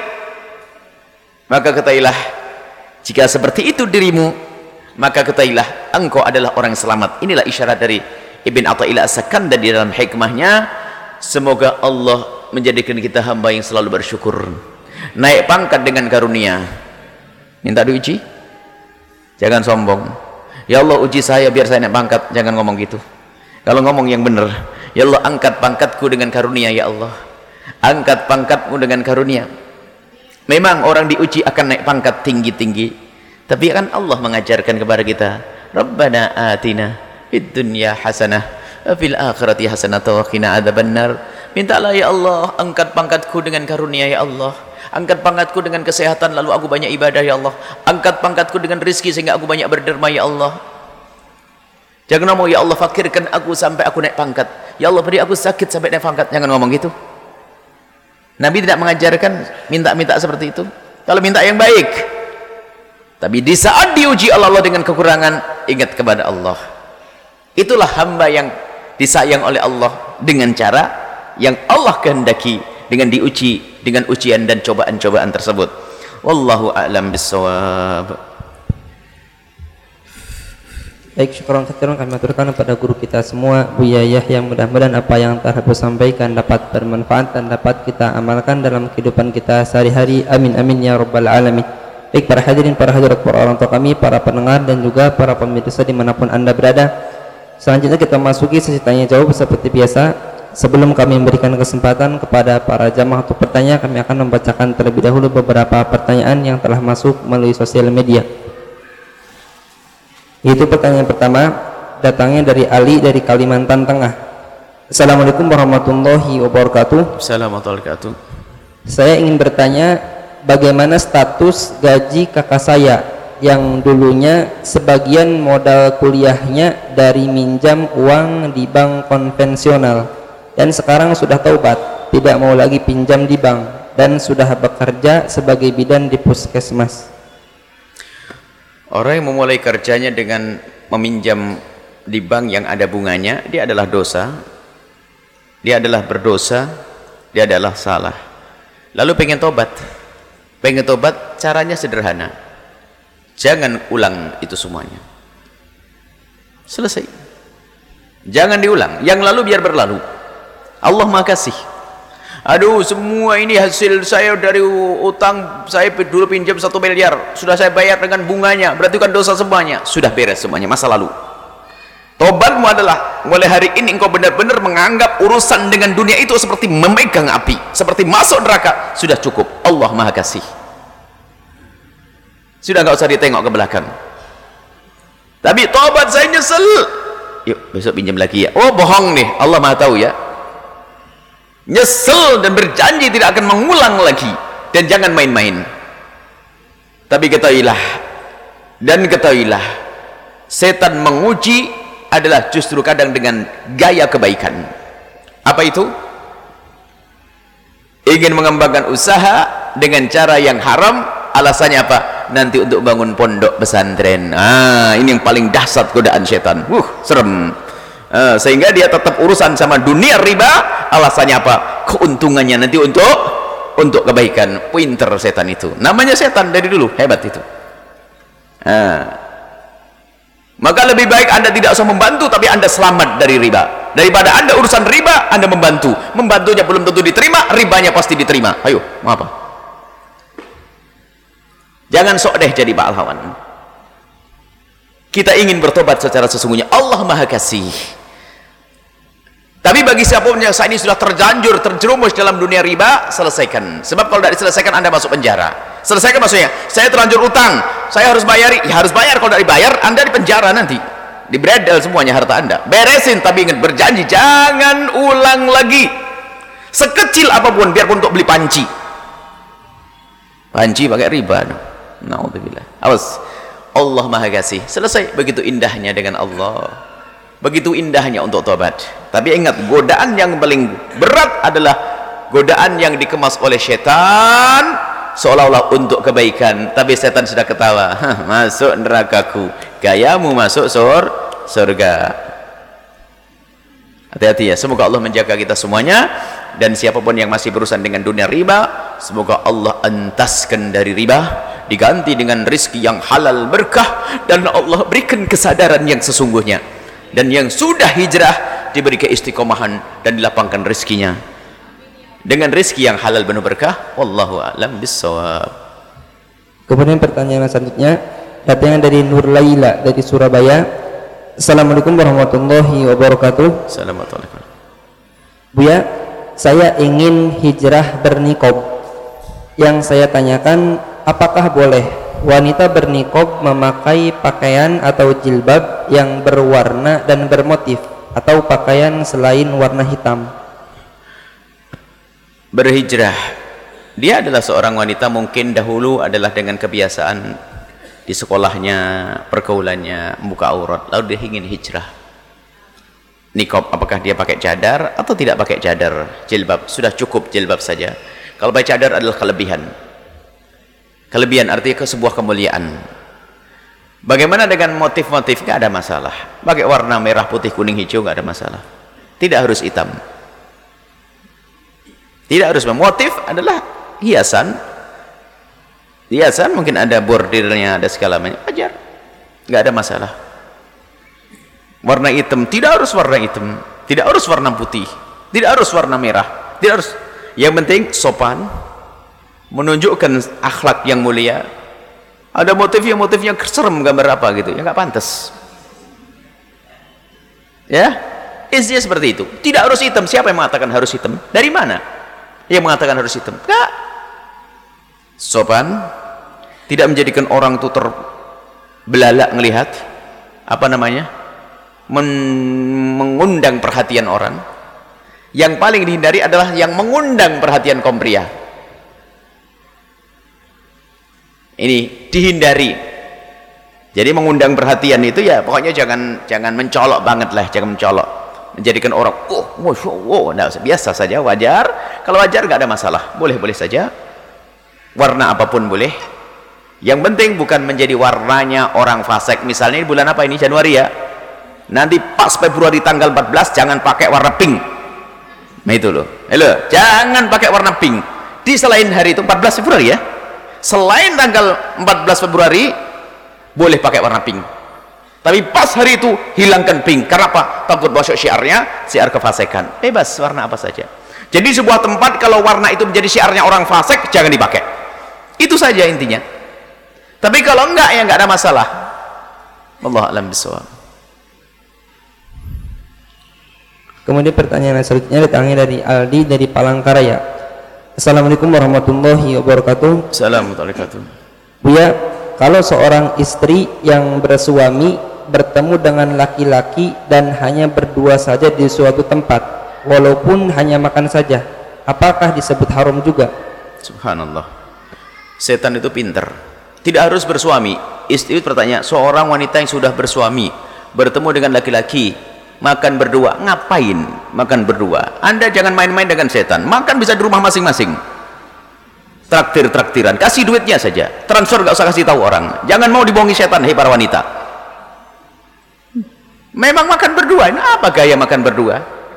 Maka ketahuilah, jika seperti itu dirimu, maka ketahuilah engkau adalah orang selamat. Inilah isyarat dari Ibn Athaillah As-Sakandari di dalam hikmahnya. Semoga Allah menjadikan kita hamba yang selalu bersyukur, naik pangkat dengan karunia. Minta diuji, jangan sombong. Ya Allah uji saya biar saya naik pangkat, jangan ngomong gitu. Kalau ngomong yang benar, ya Allah angkat pangkatku dengan karunia, ya Allah angkat pangkatmu dengan karunia. Memang orang diuji akan naik pangkat tinggi-tinggi, tapi kan Allah mengajarkan kepada kita, Rabbana atina fid dunya hasanah wa fil akhirati hasanah wa qina adzabannar. Mintalah ya Allah angkat pangkatku dengan karunia, ya Allah angkat pangkatku dengan kesehatan lalu aku banyak ibadah, ya Allah angkat pangkatku dengan rezeki sehingga aku banyak berderma, ya Allah. Jangan ngomong ya Allah fakirkan aku sampai aku naik pangkat, ya Allah beri aku sakit sampai naik pangkat. Jangan ngomong gitu. Nabi tidak mengajarkan minta-minta seperti itu. Kalau minta yang baik, tapi di saat diuji Allah, Allah dengan kekurangan, ingat kepada Allah. Itulah hamba yang disayang oleh Allah dengan cara yang Allah kehendaki, dengan diuji dengan ujian dan cobaan-cobaan tersebut. Wallahu a'lam bissawab. Baik, syukuran katsiran kami aturkan kepada guru kita semua, Buya Yahya. Mudah-mudahan apa yang telah Ibu sampaikan dapat bermanfaat dan dapat kita amalkan dalam kehidupan kita sehari-hari. Amin amin ya rabbal alamin. Baik para hadirin, para hadirat, para orang tua kami, para pendengar dan juga para pemirsa dimanapun anda berada, selanjutnya kita masuki sesi tanya jawab seperti biasa. Sebelum kami memberikan kesempatan kepada para jamaah untuk bertanya, kami akan membacakan terlebih dahulu beberapa pertanyaan yang telah masuk melalui sosial media. Itu pertanyaan pertama datangnya dari Ali dari Kalimantan Tengah. Assalamualaikum warahmatullahi wabarakatuh. Assalamualaikum warahmatullahi wabarakatuh. Saya ingin bertanya bagaimana status gaji kakak saya yang dulunya sebagian modal kuliahnya dari minjam uang di bank konvensional dan sekarang sudah taubat, tidak mau lagi pinjam di bank dan sudah bekerja sebagai bidan di puskesmas. Orang yang memulai kerjanya dengan meminjam di bank yang ada bunganya, dia adalah dosa, dia adalah berdosa, dia adalah salah. Lalu pengen tobat, pengen tobat, caranya sederhana, jangan ulang itu semuanya, selesai, jangan diulang, yang lalu biar berlalu. Allah Maha Kasih. Aduh, semua ini hasil saya dari utang, saya dulu pinjam satu miliar, sudah saya bayar dengan bunganya, berarti kan dosa semuanya, sudah beres semuanya, masa lalu. Tobatmu adalah mulai hari ini engkau benar-benar menganggap urusan dengan dunia itu seperti memegang api, seperti masuk neraka, sudah cukup. Allah Maha Kasih. Sudah nggak usah ditengok ke belakang. Tapi tobat, saya nyesel, yuk besok pinjam lagi ya. Oh bohong nih, Allah Maha tahu ya. Nyesel dan berjanji tidak akan mengulang lagi, dan jangan main-main. Tapi ketahuilah dan ketahuilah, setan menguji adalah justru kadang dengan gaya kebaikan. Apa itu? Ingin mengembangkan usaha dengan cara yang haram, alasannya apa? Nanti untuk bangun pondok pesantren. Ah, ini yang paling dahsyat godaan setan. Uh, serem. Uh, sehingga dia tetap urusan sama dunia riba, alasannya apa? Keuntungannya nanti untuk untuk kebaikan. Pinter setan itu, namanya setan dari dulu, hebat itu. Uh, maka lebih baik Anda tidak usah membantu, tapi Anda selamat dari riba, daripada Anda urusan riba Anda membantu, membantunya belum tentu diterima, ribanya pasti diterima. Ayo, mau apa? Jangan sok deh jadi Pak Alhawan. Kita ingin bertobat secara sesungguhnya, Allah Maha Kasih. Tapi bagi siapapun yang saat ini sudah terjanjur, terjerumus dalam dunia riba, selesaikan. Sebab kalau tidak diselesaikan Anda masuk penjara. Selesaikan maksudnya, saya terlanjur utang, saya harus bayari, ya harus bayar. Kalau tidak dibayar, Anda di penjara nanti, dibredel semuanya harta Anda. Beresin, tapi ingat, berjanji jangan ulang lagi. Sekecil apapun, biarpun untuk beli panci. Panci pakai riba. Naudzubillah. Awas. Allah Maha Kasih. Selesai. Begitu indahnya dengan Allah, begitu indahnya untuk tobat. Tapi ingat, godaan yang paling berat adalah godaan yang dikemas oleh setan seolah-olah untuk kebaikan, tapi setan sudah ketawa. Hah, masuk nerakaku, gayamu masuk sur surga. Hati-hati ya. Semoga Allah menjaga kita semuanya, dan siapapun yang masih berurusan dengan dunia riba, semoga Allah entaskan dari riba, diganti dengan rizki yang halal berkah, dan Allah berikan kesadaran yang sesungguhnya. Dan yang sudah hijrah diberi keistiqomahan dan dilapangkan rezekinya dengan rezeki yang halal penuh berkah. Wallahu a'lam bissawab. Kemudian pertanyaan selanjutnya datangnya dari Nur Laila dari Surabaya. Assalamualaikum warahmatullahi wabarakatuh. Assalamualaikum. Buya, saya ingin hijrah bernikob. Yang saya tanyakan, apakah boleh wanita bernikob memakai pakaian atau jilbab yang berwarna dan bermotif, atau pakaian selain warna hitam? Berhijrah, dia adalah seorang wanita, mungkin dahulu adalah dengan kebiasaan di sekolahnya, pergaulannya membuka aurat, lalu dia ingin hijrah. Nikob, apakah dia pakai cadar atau tidak pakai cadar? Jilbab, sudah cukup jilbab saja. Kalau pakai cadar adalah kelebihan. Kelebihan artinya ke sebuah kemuliaan. Bagaimana dengan motif-motif? Nggak ada masalah. Pakai warna merah, putih, kuning, hijau, nggak ada masalah. Tidak harus hitam. Tidak harus. Motif adalah hiasan. Hiasan mungkin ada bordirnya, ada segala macam. Wajar, nggak ada masalah. Warna hitam tidak harus warna hitam, tidak harus warna putih, tidak harus warna merah, tidak harus. Yang penting sopan, menunjukkan akhlak yang mulia. Ada motifnya, motifnya serem, gambar apa gitu, ya nggak pantas. Ya, isinya seperti itu. Tidak harus hitam. Siapa yang mengatakan harus hitam? Dari mana yang mengatakan harus hitam? Nggak. Sopan, tidak menjadikan orang itu terbelalak ngelihat, apa namanya, Men mengundang perhatian orang. Yang paling dihindari adalah yang mengundang perhatian kaum pria. Ini dihindari. Jadi mengundang perhatian itu ya pokoknya jangan jangan mencolok banget lah, jangan mencolok. menjadikan orang oh masya Allah, nah, biasa saja, wajar. Kalau wajar nggak ada masalah, boleh-boleh saja, warna apapun boleh. Yang penting bukan menjadi warnanya orang fasik. Misalnya ini bulan apa ini, Januari ya, nanti pas Februari tanggal empat belas jangan pakai warna pink. Nah itu loh, halo, jangan pakai warna pink di selain hari itu empat belas Februari ya, selain tanggal empat belas Februari boleh pakai warna pink, tapi pas hari itu hilangkan pink. Karena apa? Takut masuk syiarnya, syiar kefasikan. Bebas warna apa saja. Jadi sebuah tempat kalau warna itu menjadi syiarnya orang fasik, jangan dipakai. Itu saja intinya. Tapi kalau enggak ya enggak ada masalah. Wallahu a'lam bishawab. Kemudian pertanyaan selanjutnya datangnya dari Aldi dari Palangkaraya. Assalamualaikum warahmatullahi wabarakatuh. Assalamualaikum warahmatullahi wabarakatuh. Buya, kalau seorang istri yang bersuami bertemu dengan laki-laki dan hanya berdua saja di suatu tempat, walaupun hanya makan saja, apakah disebut haram juga? Subhanallah, setan itu pinter. Tidak harus bersuami. Istri bertanya, seorang wanita yang sudah bersuami bertemu dengan laki-laki, makan berdua, ngapain makan berdua? Anda jangan main-main dengan setan. Makan bisa di rumah masing-masing, traktir-traktiran, kasih duitnya saja, transfer gak usah kasih tahu orang. Jangan mau dibohongi setan, hei para wanita. Memang makan berdua, ini apa gaya makan berdua?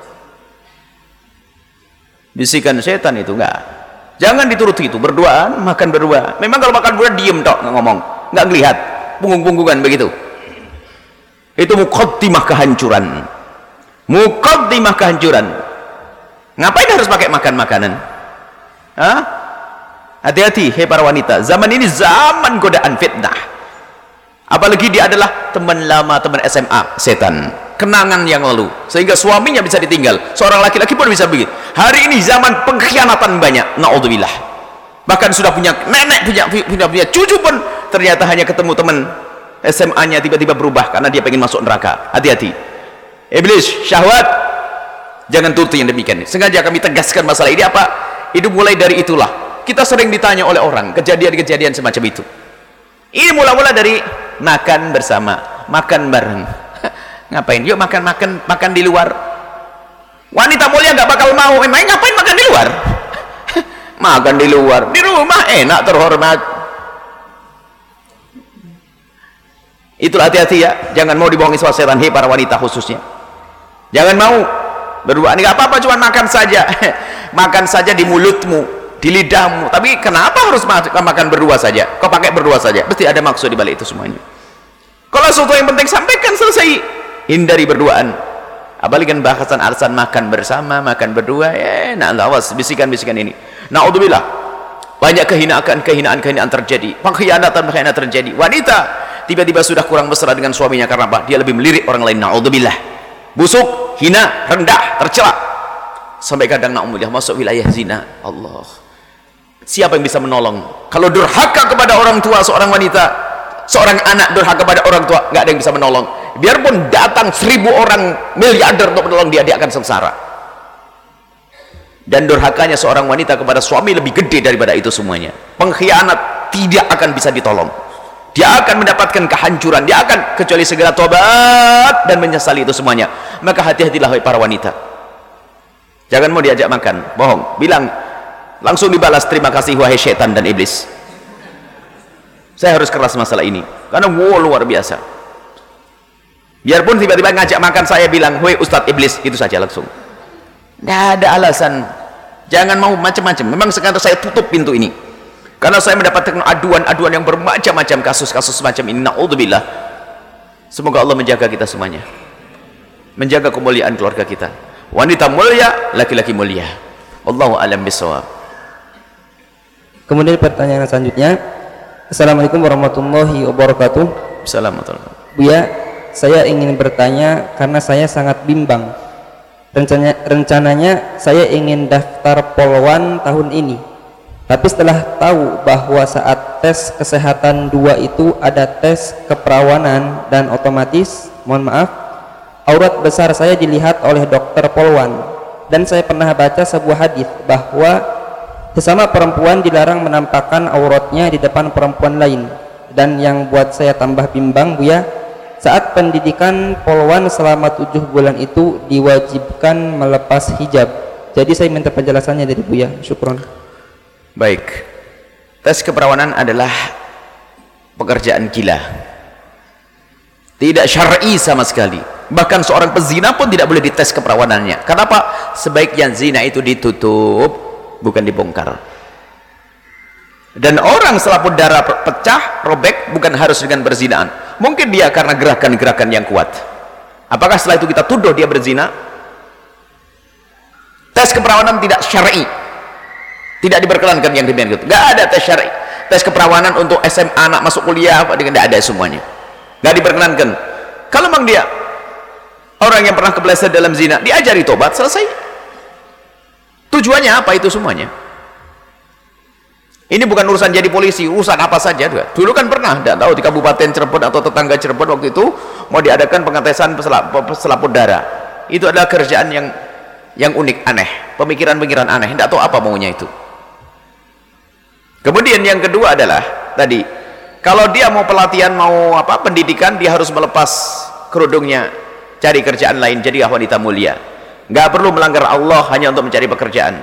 Bisikan setan itu enggak. Jangan dituruti itu, berduaan, makan berdua. Memang kalau makan berdua diem tok, nggak ngomong, nggak ngelihat, punggung-punggungan begitu. Itu muqaddimah kehancuran. Muqaddimah kehancuran. Ngapain harus pakai makan makanan? Hah? Hati-hati, hei para wanita. Zaman ini zaman godaan fitnah. Apalagi dia adalah teman lama, teman S M A, setan. Kenangan yang lalu, sehingga suaminya bisa ditinggal. Seorang laki-laki pun bisa begitu. Hari ini zaman pengkhianatan banyak. Na'udzubillah. Bahkan sudah punya nenek, punya, punya, punya cucu pun ternyata hanya ketemu teman S M A-nya tiba-tiba berubah karena dia pengen masuk neraka. Hati-hati. Iblis, syahwat, jangan turuti yang demikian. Sengaja kami tegaskan masalah ini apa? Itu mulai dari itulah. Kita sering ditanya oleh orang kejadian-kejadian semacam itu. Ini mula-mula dari makan bersama, makan bareng. Ngapain? Yuk makan-makan, makan di luar. Wanita mulia nggak bakal mau. Emang ngapain makan di luar? Makan di luar, di rumah enak, terhormat. Itulah, hati-hati ya, jangan mau dibohongi soal setan, hei para wanita khususnya. Jangan mau berdua, ini nggak apa-apa, cuma makan saja. Makan saja di mulutmu, di lidahmu. Tapi kenapa harus makan berdua saja? Kau pakai berdua saja, pasti ada maksud di balik itu semuanya. Kalau sesuatu yang penting sampaikan, selesai. Hindari berduaan. Apalagi kan bahasan alasan makan bersama, makan berdua, eh nah awas bisikan-bisikan ini. Na'udzubillah. Banyak kehinaan, kehinaan, kehinaan terjadi, pengkhianatan, pengkhianatan terjadi. Wanita tiba-tiba sudah kurang mesra dengan suaminya karena apa? Dia lebih melirik orang lain. Na'udzubillah. Busuk, hina, rendah, tercela. Sampai kadang na'udzubillah masuk wilayah zina. Allah. Siapa yang bisa menolong? Kalau durhaka kepada orang tua seorang wanita, seorang anak durhaka kepada orang tua, nggak ada yang bisa menolong. Biarpun datang seribu orang miliarder untuk menolong dia, dia akan sengsara. Dan durhakanya seorang wanita kepada suami lebih gede daripada itu semuanya. Pengkhianat tidak akan bisa ditolong. Dia akan mendapatkan kehancuran. Dia akan, kecuali segera tobat dan menyesali itu semuanya. Maka hati-hatilah wahai para wanita. Jangan mau diajak makan, bohong. Bilang, langsung dibalas, terima kasih wahai syaitan dan iblis. Saya harus keras masalah ini karena wow, luar biasa. Biarpun tiba-tiba ngajak makan, saya bilang, "Woi Ustadz Iblis," itu saja langsung. Tidak ada alasan. Jangan mau macam-macam. Memang sekarang saya tutup pintu ini karena saya mendapatkan aduan-aduan yang bermacam-macam, kasus-kasus semacam ini. Na'udzubillah. Semoga Allah menjaga kita semuanya, menjaga kemuliaan keluarga kita. Wanita mulia, laki-laki mulia. Wallahu a'lam bishawab. Kemudian pertanyaan selanjutnya. Assalamualaikum warahmatullahi wabarakatuh. Assalamualaikum. Buya, saya ingin bertanya karena saya sangat bimbang. Rencananya, rencananya saya ingin daftar polwan tahun ini. Tapi setelah tahu bahwa saat tes kesehatan dua itu ada tes keperawanan dan otomatis, mohon maaf, aurat besar saya dilihat oleh dokter polwan. Dan saya pernah baca sebuah hadis bahwa sesama perempuan dilarang menampakkan auratnya di depan perempuan lain. Dan yang buat saya tambah bimbang, Buya, saat pendidikan polwan selama tujuh bulan itu diwajibkan melepas hijab. Jadi saya minta penjelasannya dari Buya. Syukron. Baik, tes keperawanan adalah pekerjaan gila, tidak syar'i sama sekali. Bahkan seorang pezina pun tidak boleh dites keperawanannya. Kenapa? Sebaiknya zina itu ditutup, bukan dibongkar. Dan orang selaput darah pecah, robek, bukan harus dengan berzinaan. Mungkin dia karena gerakan-gerakan yang kuat. Apakah setelah itu kita tuduh dia berzina? Tes keperawanan tidak syar'i, tidak diperkenankan yang demikian itu. Gak ada tes syar'i. Tes keperawanan untuk S M A, anak masuk kuliah, tidak ada semuanya. Gak diperkenankan. Kalau memang dia orang yang pernah kepleset dalam zina, diajari tobat, selesai. Tujuannya apa itu semuanya? Ini bukan urusan jadi polisi, urusan apa saja. Dulu kan pernah, tidak tahu di Kabupaten Cirebon atau tetangga Cirebon waktu itu mau diadakan pengetesan selaput darah. Itu adalah kerjaan yang yang unik, aneh, pemikiran-pemikiran aneh, tidak tahu apa maunya itu. Kemudian yang kedua adalah tadi, kalau dia mau pelatihan, mau apa pendidikan, dia harus melepas kerudungnya, cari kerjaan lain, jadi wanita mulia. Nggak perlu melanggar Allah hanya untuk mencari pekerjaan.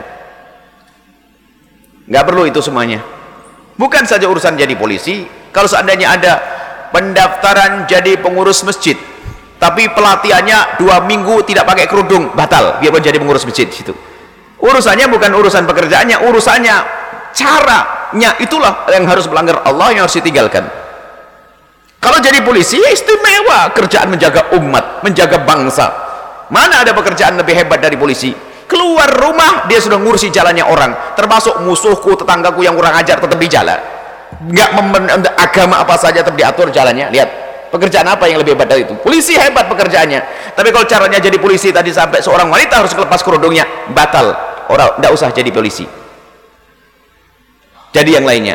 Nggak perlu itu semuanya. Bukan saja urusan jadi polisi. Kalau seandainya ada pendaftaran jadi pengurus masjid, tapi pelatihannya dua minggu tidak pakai kerudung, batal, biarpun jadi pengurus masjid situ. Urusannya bukan urusan pekerjaannya, urusannya caranya, itulah yang harus melanggar Allah, yang harus ditinggalkan. Kalau jadi polisi, ya istimewa, kerjaan menjaga umat, menjaga bangsa. Mana ada pekerjaan lebih hebat dari polisi? Keluar rumah dia sudah ngurusi jalannya orang, termasuk musuhku, tetanggaku yang kurang ajar tetap di jalan. Nggak agama apa saja tetap diatur jalannya. Lihat pekerjaan apa yang lebih hebat dari itu? Polisi hebat pekerjaannya, tapi kalau caranya jadi polisi tadi sampai seorang wanita harus lepas kerudungnya, batal. Orang nggak usah jadi polisi, jadi yang lainnya.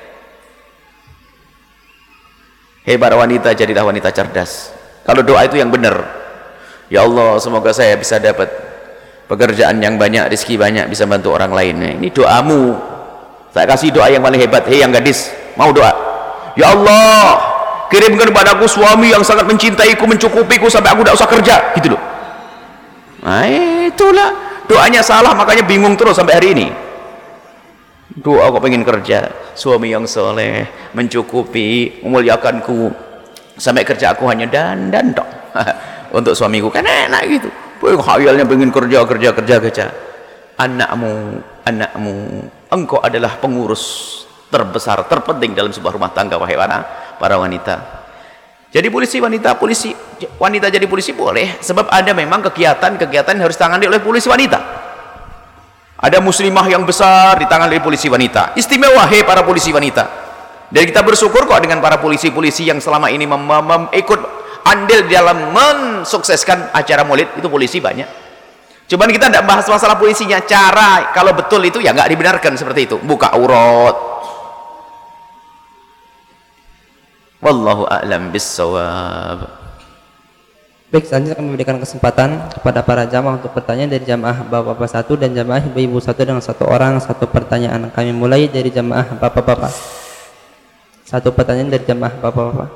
Hebat wanita, jadilah wanita cerdas. Kalau doa itu yang benar, ya Allah semoga saya bisa dapat pekerjaan yang banyak, rezeki banyak, bisa bantu orang lain. Ini doamu, saya kasih doa yang paling hebat. Hei yang gadis, mau doa? Ya Allah, kirimkan padaku suami yang sangat mencintaiku, mencukupiku sampai aku tidak usah kerja, gitu loh. Nah itulah doanya salah, makanya bingung terus sampai hari ini. Doa kok pengen kerja, suami yang soleh, mencukupi, memuliakanku, sampai kerja aku hanya dandan dong untuk suamiku, kan enak gitu. Khayalnya pengen kerja, kerja, kerja, kerja. Anakmu, anakmu, engkau adalah pengurus terbesar, terpenting dalam sebuah rumah tangga, wahai para wanita. Jadi polisi wanita, polisi wanita jadi polisi boleh, sebab ada memang kegiatan-kegiatan yang harus ditangani oleh polisi wanita. Ada muslimah yang besar ditangani oleh polisi wanita. Istimewa, hei para polisi wanita. Dan kita bersyukur kok dengan para polisi-polisi yang selama ini mem mem ikut andil dalam mensukseskan acara maulid. Itu polisi banyak. Cuman kita tidak bahas masalah polisinya, cara kalau betul itu ya nggak dibenarkan seperti itu, buka aurat. Wallahu a'lam bissawab. Baik, selanjutnya kami memberikan kesempatan kepada para jamaah untuk bertanya dari jamaah bapak-bapak satu dan jamaah ibu-ibu satu dengan satu orang satu pertanyaan. Kami mulai dari jamaah bapak-bapak. Satu pertanyaan dari jamaah bapak-bapak.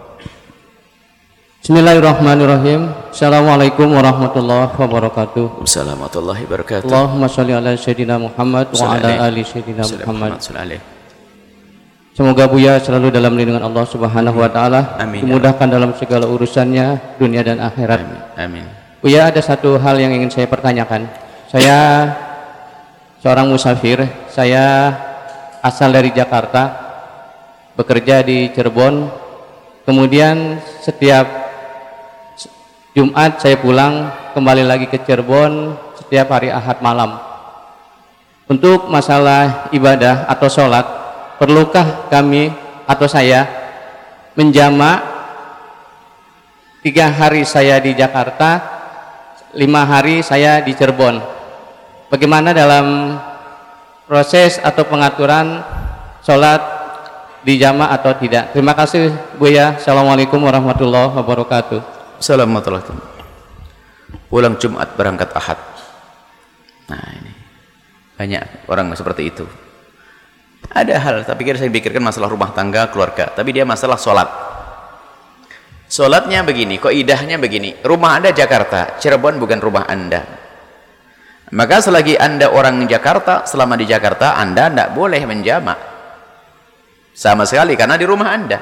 Bismillahirrahmanirrahim. Assalamualaikum warahmatullahi wabarakatuh. Assalamualaikum warahmatullahi wabarakatuh. Allahumma sholli ala sayyidina Muhammad wa ala ali sayyidina Muhammad. Semoga Buya selalu dalam lindungan Allah Subhanahu wa taala, dimudahkan dalam segala urusannya dunia dan akhirat. Amin. Amin. Buya, ada satu hal yang ingin saya pertanyakan. Saya seorang musafir, saya asal dari Jakarta, bekerja di Cirebon. Kemudian setiap Jumat saya pulang kembali lagi ke Cirebon setiap hari Ahad malam. Untuk masalah ibadah atau sholat, perlukah kami atau saya menjamak tiga hari saya di Jakarta, lima hari saya di Cirebon? Bagaimana dalam proses atau pengaturan sholat di jamak atau tidak? Terima kasih Buya. Assalamualaikum warahmatullahi wabarakatuh. Assalamualaikum warahmatullahi wabarakatuh. Pulang Jumat berangkat Ahad. Nah ini banyak orang seperti itu. Ada hal, tapi kira saya pikirkan masalah rumah tangga, keluarga, tapi dia masalah sholat. Sholatnya begini, kaidahnya begini, rumah Anda Jakarta, Cirebon bukan rumah Anda. Maka selagi Anda orang Jakarta, selama di Jakarta Anda tidak boleh menjamak sama sekali karena di rumah Anda.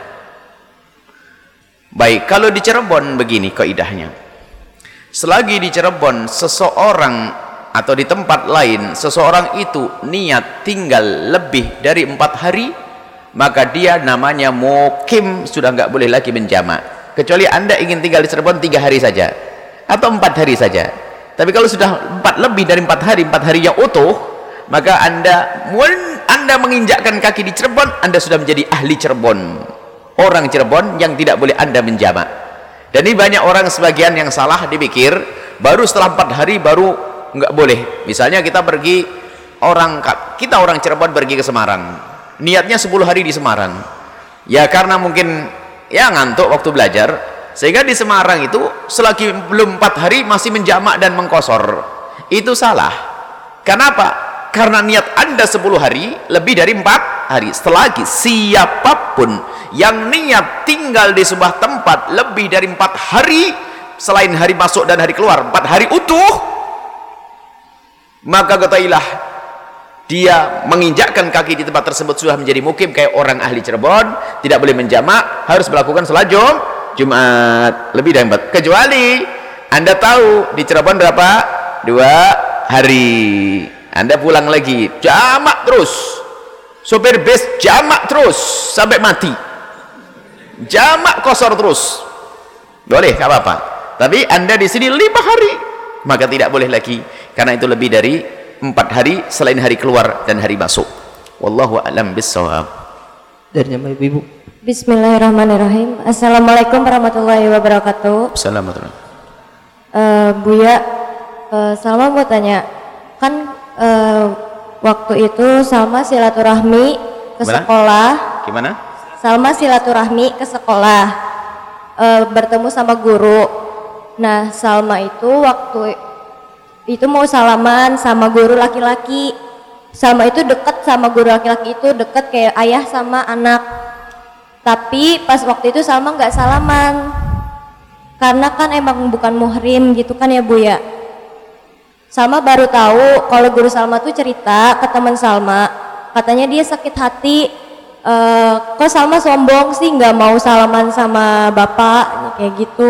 Baik, kalau di Cirebon begini kaidahnya, selagi di Cirebon seseorang atau di tempat lain seseorang itu niat tinggal lebih dari empat hari, maka dia namanya mukim, sudah nggak boleh lagi menjamak. Kecuali Anda ingin tinggal di Cirebon tiga hari saja atau empat hari saja. Tapi kalau sudah empat lebih dari empat hari, empat hari yang utuh, maka Anda Anda menginjakkan kaki di Cirebon, Anda sudah menjadi ahli Cirebon, orang Cirebon yang tidak boleh Anda menjamak. Dan ini banyak orang sebagian yang salah dipikir baru setelah empat hari baru nggak boleh. Misalnya kita pergi orang kita orang Cirebon pergi ke Semarang, niatnya sepuluh hari di Semarang, ya karena mungkin ya ngantuk waktu belajar, sehingga di Semarang itu selagi belum empat hari masih menjamak dan mengkosor. Itu salah. Kenapa? Karena niat Anda sepuluh hari lebih dari empat hari. Selagi siapapun yang niat tinggal di sebuah tempat lebih dari empat hari, selain hari masuk dan hari keluar, empat hari utuh, maka katailah dia menginjakkan kaki di tempat tersebut sudah menjadi mukim kayak orang ahli Cirebon, tidak boleh menjamak, harus melakukan salat Jum, Jumat lebih dari empat. Kecuali Anda tahu di Cirebon berapa? Dua hari. Anda pulang lagi, jamak terus. Sopir bus jamak terus sampai mati. Jamak kosor terus. Boleh, nggak apa-apa. Tapi Anda di sini lima hari, maka tidak boleh lagi, karena itu lebih dari empat hari selain hari keluar dan hari masuk. Wallahu a'lam bissawab. Dari nama ibu-ibu. Bismillahirrahmanirrahim. Assalamualaikum warahmatullahi wabarakatuh. Assalamualaikum. Uh, Buya, uh, Salma mau tanya, kan uh, waktu itu Salma silaturahmi ke Gimana? sekolah. Gimana? Salma silaturahmi ke sekolah, uh, bertemu sama guru. Nah, Salma itu waktu itu mau salaman sama guru laki-laki. Salma itu deket sama guru laki-laki itu, deket kayak ayah sama anak. Tapi pas waktu itu Salma nggak salaman karena kan emang bukan muhrim gitu kan ya Bu ya. Salma baru tahu kalau guru Salma tuh cerita ke teman Salma, katanya dia sakit hati, e, kok Salma sombong sih nggak mau salaman sama bapak kayak gitu.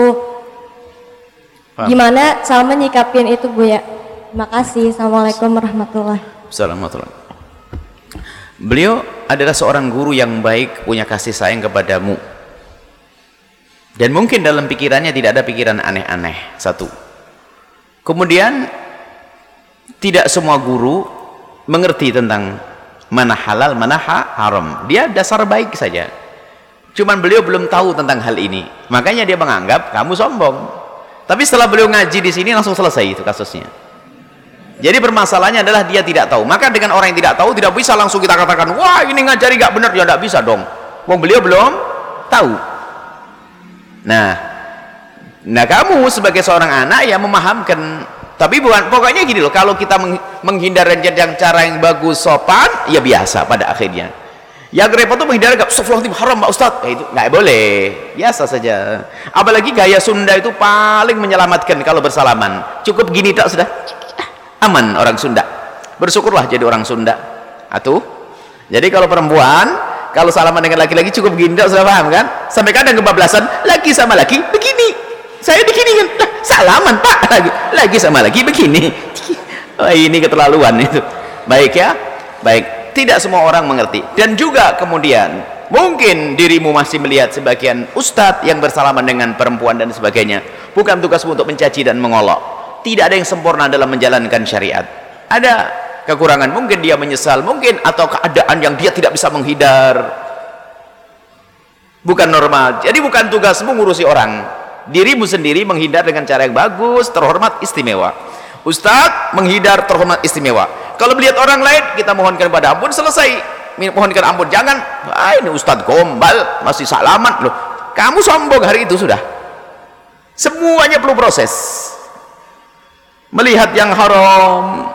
Gimana Salma nyikapin itu Bu ya? Makasih. Assalamualaikum warahmatullahi wabarakatuh. Assalamualaikum. Beliau adalah seorang guru yang baik, punya kasih sayang kepadamu, dan mungkin dalam pikirannya tidak ada pikiran aneh-aneh. Satu. Kemudian tidak semua guru mengerti tentang mana halal, mana haram. Dia dasar baik saja, cuman beliau belum tahu tentang hal ini, makanya dia menganggap kamu sombong. Tapi setelah beliau ngaji di sini langsung selesai itu kasusnya. Jadi permasalahannya adalah dia tidak tahu. Maka dengan orang yang tidak tahu tidak bisa langsung kita katakan, wah ini ngajari gak benar, ya tidak bisa dong. Wong beliau belum tahu. Nah, nah kamu sebagai seorang anak ya memahamkan. Tapi bukan, pokoknya gini loh, kalau kita menghindar dengan cara yang bagus, sopan, ya biasa pada akhirnya. Yang repot itu menghindar, astagfirullahaladzim, haram Pak Ustadz, ya itu nggak boleh, biasa saja. Apalagi gaya Sunda itu paling menyelamatkan kalau bersalaman, cukup gini tak sudah aman orang Sunda. Bersyukurlah jadi orang Sunda. Atuh, jadi kalau perempuan kalau salaman dengan laki-laki cukup gini tak sudah paham kan? Sampai kadang kebablasan, laki sama laki begini, saya begini kan, lah, salaman Pak, lagi lagi sama laki begini. Oh, ini keterlaluan itu. Baik ya, baik. Tidak semua orang mengerti. Dan juga kemudian mungkin dirimu masih melihat sebagian ustadz yang bersalaman dengan perempuan dan sebagainya. Bukan tugasmu untuk mencaci dan mengolok. Tidak ada yang sempurna dalam menjalankan syariat. Ada kekurangan, mungkin dia menyesal, mungkin atau keadaan yang dia tidak bisa menghindar. Bukan normal. Jadi bukan tugasmu ngurusi orang. Dirimu sendiri menghindar dengan cara yang bagus, terhormat, istimewa. Ustadz menghindar, terhormat, istimewa. Kalau melihat orang lain, kita mohonkan kepada ampun, selesai. Mohonkan ampun, jangan, ah ini Ustadz gombal, masih salaman loh. Kamu sombong hari itu sudah. Semuanya perlu proses. Melihat yang haram.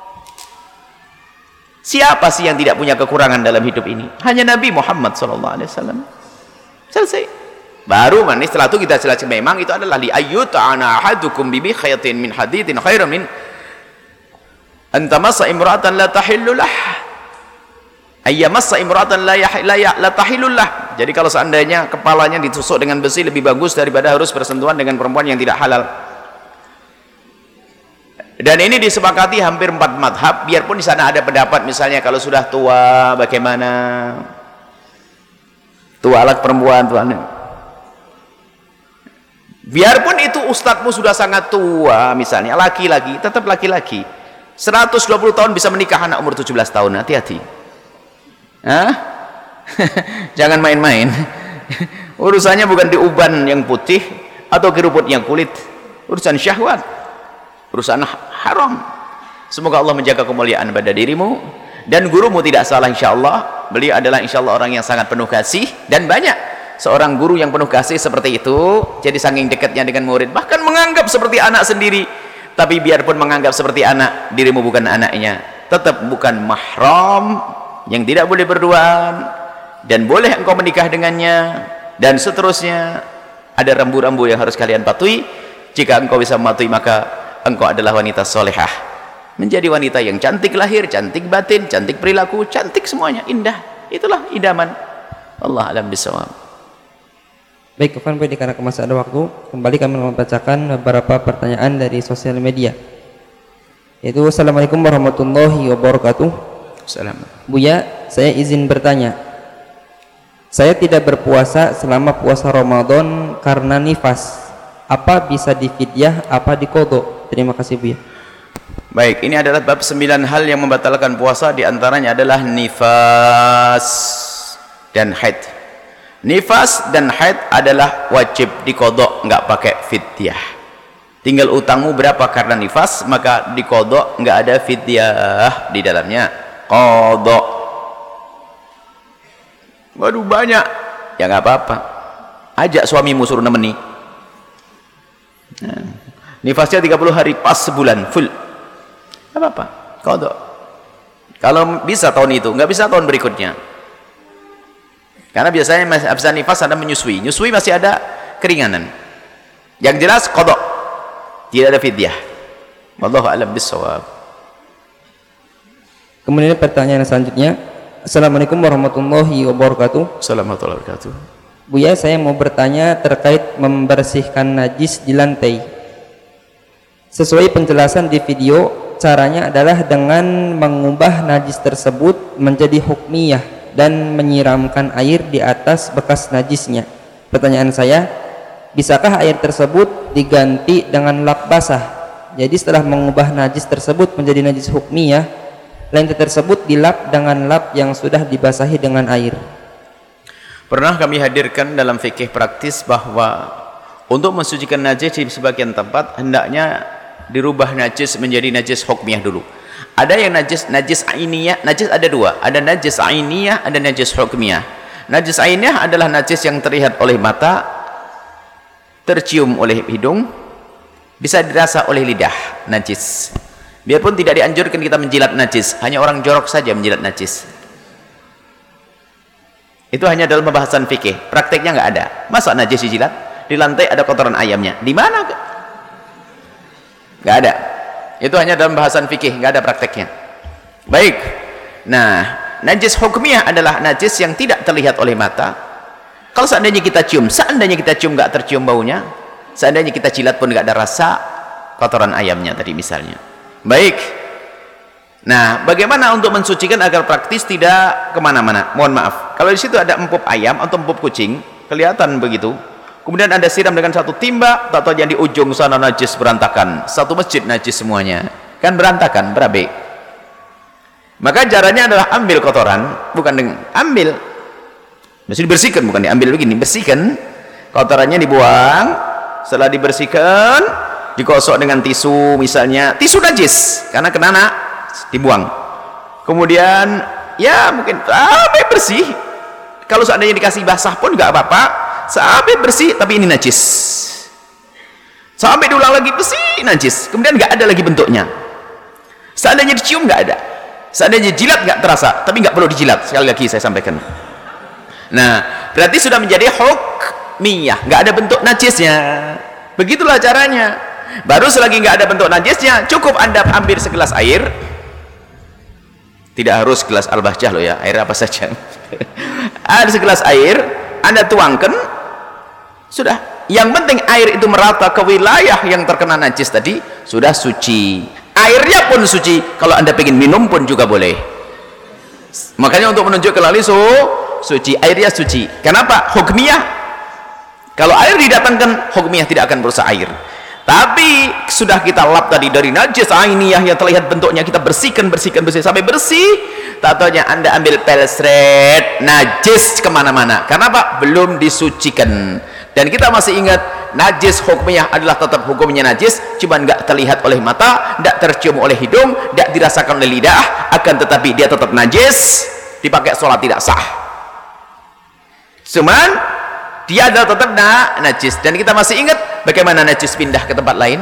Siapa sih yang tidak punya kekurangan dalam hidup ini? Hanya Nabi Muhammad shallallahu alaihi wasallam. Selesai. Baru manis setelah itu kita jelaskan memang itu adalah li ayyuta'ana ahadukum bibi khayatin min hadidin khairan min antamassa imra'atan la tahillulah ayyamassa imra'atan la la la tahillullah. Jadi kalau seandainya kepalanya ditusuk dengan besi lebih bagus daripada harus bersentuhan dengan perempuan yang tidak halal. Dan ini disepakati hampir empat madhab, biarpun di sana ada pendapat misalnya kalau sudah tua bagaimana, tua alat perempuan tuan. Biarpun itu ustadzmu sudah sangat tua misalnya, laki-laki, tetap laki-laki. seratus dua puluh tahun bisa menikah anak umur tujuh belas tahun, hati-hati. Hah? Jangan main-main. Urusannya bukan di uban yang putih atau keruput yang kulit, urusan syahwat, urusan haram. Semoga Allah menjaga kemuliaan pada dirimu dan gurumu tidak salah insyaallah. Beliau adalah insyaallah orang yang sangat penuh kasih dan banyak seorang guru yang penuh kasih seperti itu. Jadi saking dekatnya dengan murid, bahkan menganggap seperti anak sendiri. Tapi biarpun menganggap seperti anak, dirimu bukan anaknya, tetap bukan mahram yang tidak boleh berduaan dan boleh engkau menikah dengannya dan seterusnya. Ada rambu-rambu yang harus kalian patuhi. Jika engkau bisa mematuhi maka engkau adalah wanita solehah, menjadi wanita yang cantik lahir, cantik batin, cantik perilaku, cantik semuanya, indah. Itulah idaman. Allah alam bisawab. Baik, Kafan, karena masih ada waktu, kembali kami membacakan beberapa pertanyaan dari sosial media. Yaitu, Assalamualaikum warahmatullahi wabarakatuh. Assalamualaikum. Buya, saya izin bertanya. Saya tidak berpuasa selama puasa Ramadan karena nifas. Apa bisa difidyah, apa diqodho? Terima kasih Buya. Baik, ini adalah bab sembilan hal yang membatalkan puasa, diantaranya adalah nifas dan haid. Nifas dan haid adalah wajib diqodho, nggak pakai fidyah. Tinggal utangmu berapa karena nifas, maka diqodho, nggak ada fidyah di dalamnya. Qodho. Waduh banyak, ya nggak apa-apa. Ajak suamimu suruh nemeni. Nah, nifasnya tiga puluh hari pas sebulan full, nggak apa-apa, qodho. Kalau bisa tahun itu, nggak bisa tahun berikutnya, karena biasanya masih bisa nifas ada menyusui, nyusui masih ada keringanan. Yang jelas qodho, tidak ada fidyah. Wallahu a'lam bissawab. Kemudian pertanyaan selanjutnya, Assalamualaikum warahmatullahi wabarakatuh. Assalamualaikum warahmatullahi wabarakatuh. Buya, saya mau bertanya terkait membersihkan najis di lantai. Sesuai penjelasan di video, caranya adalah dengan mengubah najis tersebut menjadi hukmiyah dan menyiramkan air di atas bekas najisnya. Pertanyaan saya, bisakah air tersebut diganti dengan lap basah? Jadi setelah mengubah najis tersebut menjadi najis hukmiyah, lantai tersebut dilap dengan lap yang sudah dibasahi dengan air. Pernah kami hadirkan dalam fikih praktis bahwa untuk mensucikan najis di sebagian tempat hendaknya dirubah najis menjadi najis hukmiyah dulu. Ada yang najis najis ainiyah, najis ada dua, ada najis ainiyah, ada najis hukmiyah. Najis ainiyah adalah najis yang terlihat oleh mata, tercium oleh hidung, bisa dirasa oleh lidah, najis. Biarpun tidak dianjurkan kita menjilat najis, hanya orang jorok saja menjilat najis. Itu hanya dalam pembahasan fikih, prakteknya nggak ada. Masa najis dijilat? Di lantai ada kotoran ayamnya, di mana? Nggak ada. Itu hanya dalam bahasan fikih, nggak ada prakteknya. Baik. Nah, najis hukmiyah adalah najis yang tidak terlihat oleh mata. Kalau seandainya kita cium, seandainya kita cium nggak tercium baunya, seandainya kita jilat pun nggak ada rasa kotoran ayamnya tadi misalnya. Baik. Nah, bagaimana untuk mensucikan agar praktis tidak kemana-mana? Mohon maaf, kalau di situ ada empuk ayam atau empuk kucing, kelihatan begitu. Kemudian Anda siram dengan satu timba, tak tahu yang di ujung sana najis berantakan, satu masjid najis semuanya, kan berantakan, berabe. Maka caranya adalah ambil kotoran, bukan dengan ambil, mesti dibersihkan, bukan diambil begini, bersihkan, kotorannya dibuang, setelah dibersihkan, digosok dengan tisu misalnya, tisu najis, karena kenana dibuang. Kemudian ya mungkin sampai bersih. Kalau seandainya dikasih basah pun nggak apa-apa, sampai bersih, tapi ini najis. Sampai diulang lagi bersih, najis. Kemudian nggak ada lagi bentuknya. Seandainya dicium nggak ada. Seandainya jilat nggak terasa, tapi nggak perlu dijilat. Sekali lagi saya sampaikan. Nah, berarti sudah menjadi huk hukmiyah, nggak ada bentuk najisnya. Begitulah caranya. Baru selagi nggak ada bentuk najisnya, cukup Anda ambil segelas air. Tidak harus gelas al-bahjah loh ya, air apa saja. Ada segelas air, Anda tuangkan, sudah. Yang penting air itu merata ke wilayah yang terkena najis tadi, sudah suci. Airnya pun suci. Kalau Anda pengen minum pun juga boleh. Makanya untuk menunjukkan lali su, suci, airnya suci. Kenapa? Hukmiyah. Kalau air didatangkan, hukmiyah tidak akan berusak air. Tapi sudah kita lap tadi dari najis ainiyah yang terlihat bentuknya, kita bersihkan, bersihkan, bersihkan sampai bersih. Tak taunya Anda ambil pelesret, najis kemana-mana. Kenapa? Belum disucikan. Dan kita masih ingat, najis hukmiyah adalah tetap hukumnya najis, cuma nggak terlihat oleh mata, nggak tercium oleh hidung, nggak dirasakan oleh lidah, akan tetapi dia tetap najis, dipakai sholat tidak sah. Cuman dia adalah tetap nah, najis. Dan kita masih ingat bagaimana najis pindah ke tempat lain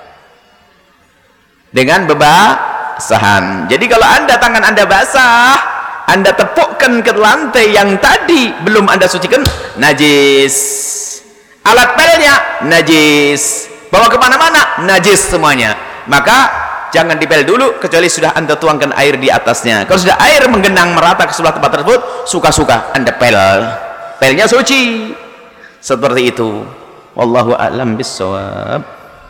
dengan bebasahan. Jadi kalau Anda tangan Anda basah, Anda tepukkan ke lantai yang tadi belum Anda sucikan, najis. Alat pelnya najis, bawa kemana-mana najis semuanya. Maka jangan dipel dulu kecuali sudah Anda tuangkan air di atasnya. Kalau sudah air menggenang merata ke sebelah tempat tersebut, suka-suka Anda pel, pelnya suci. Seperti itu. Wallahu a'lam bissawab.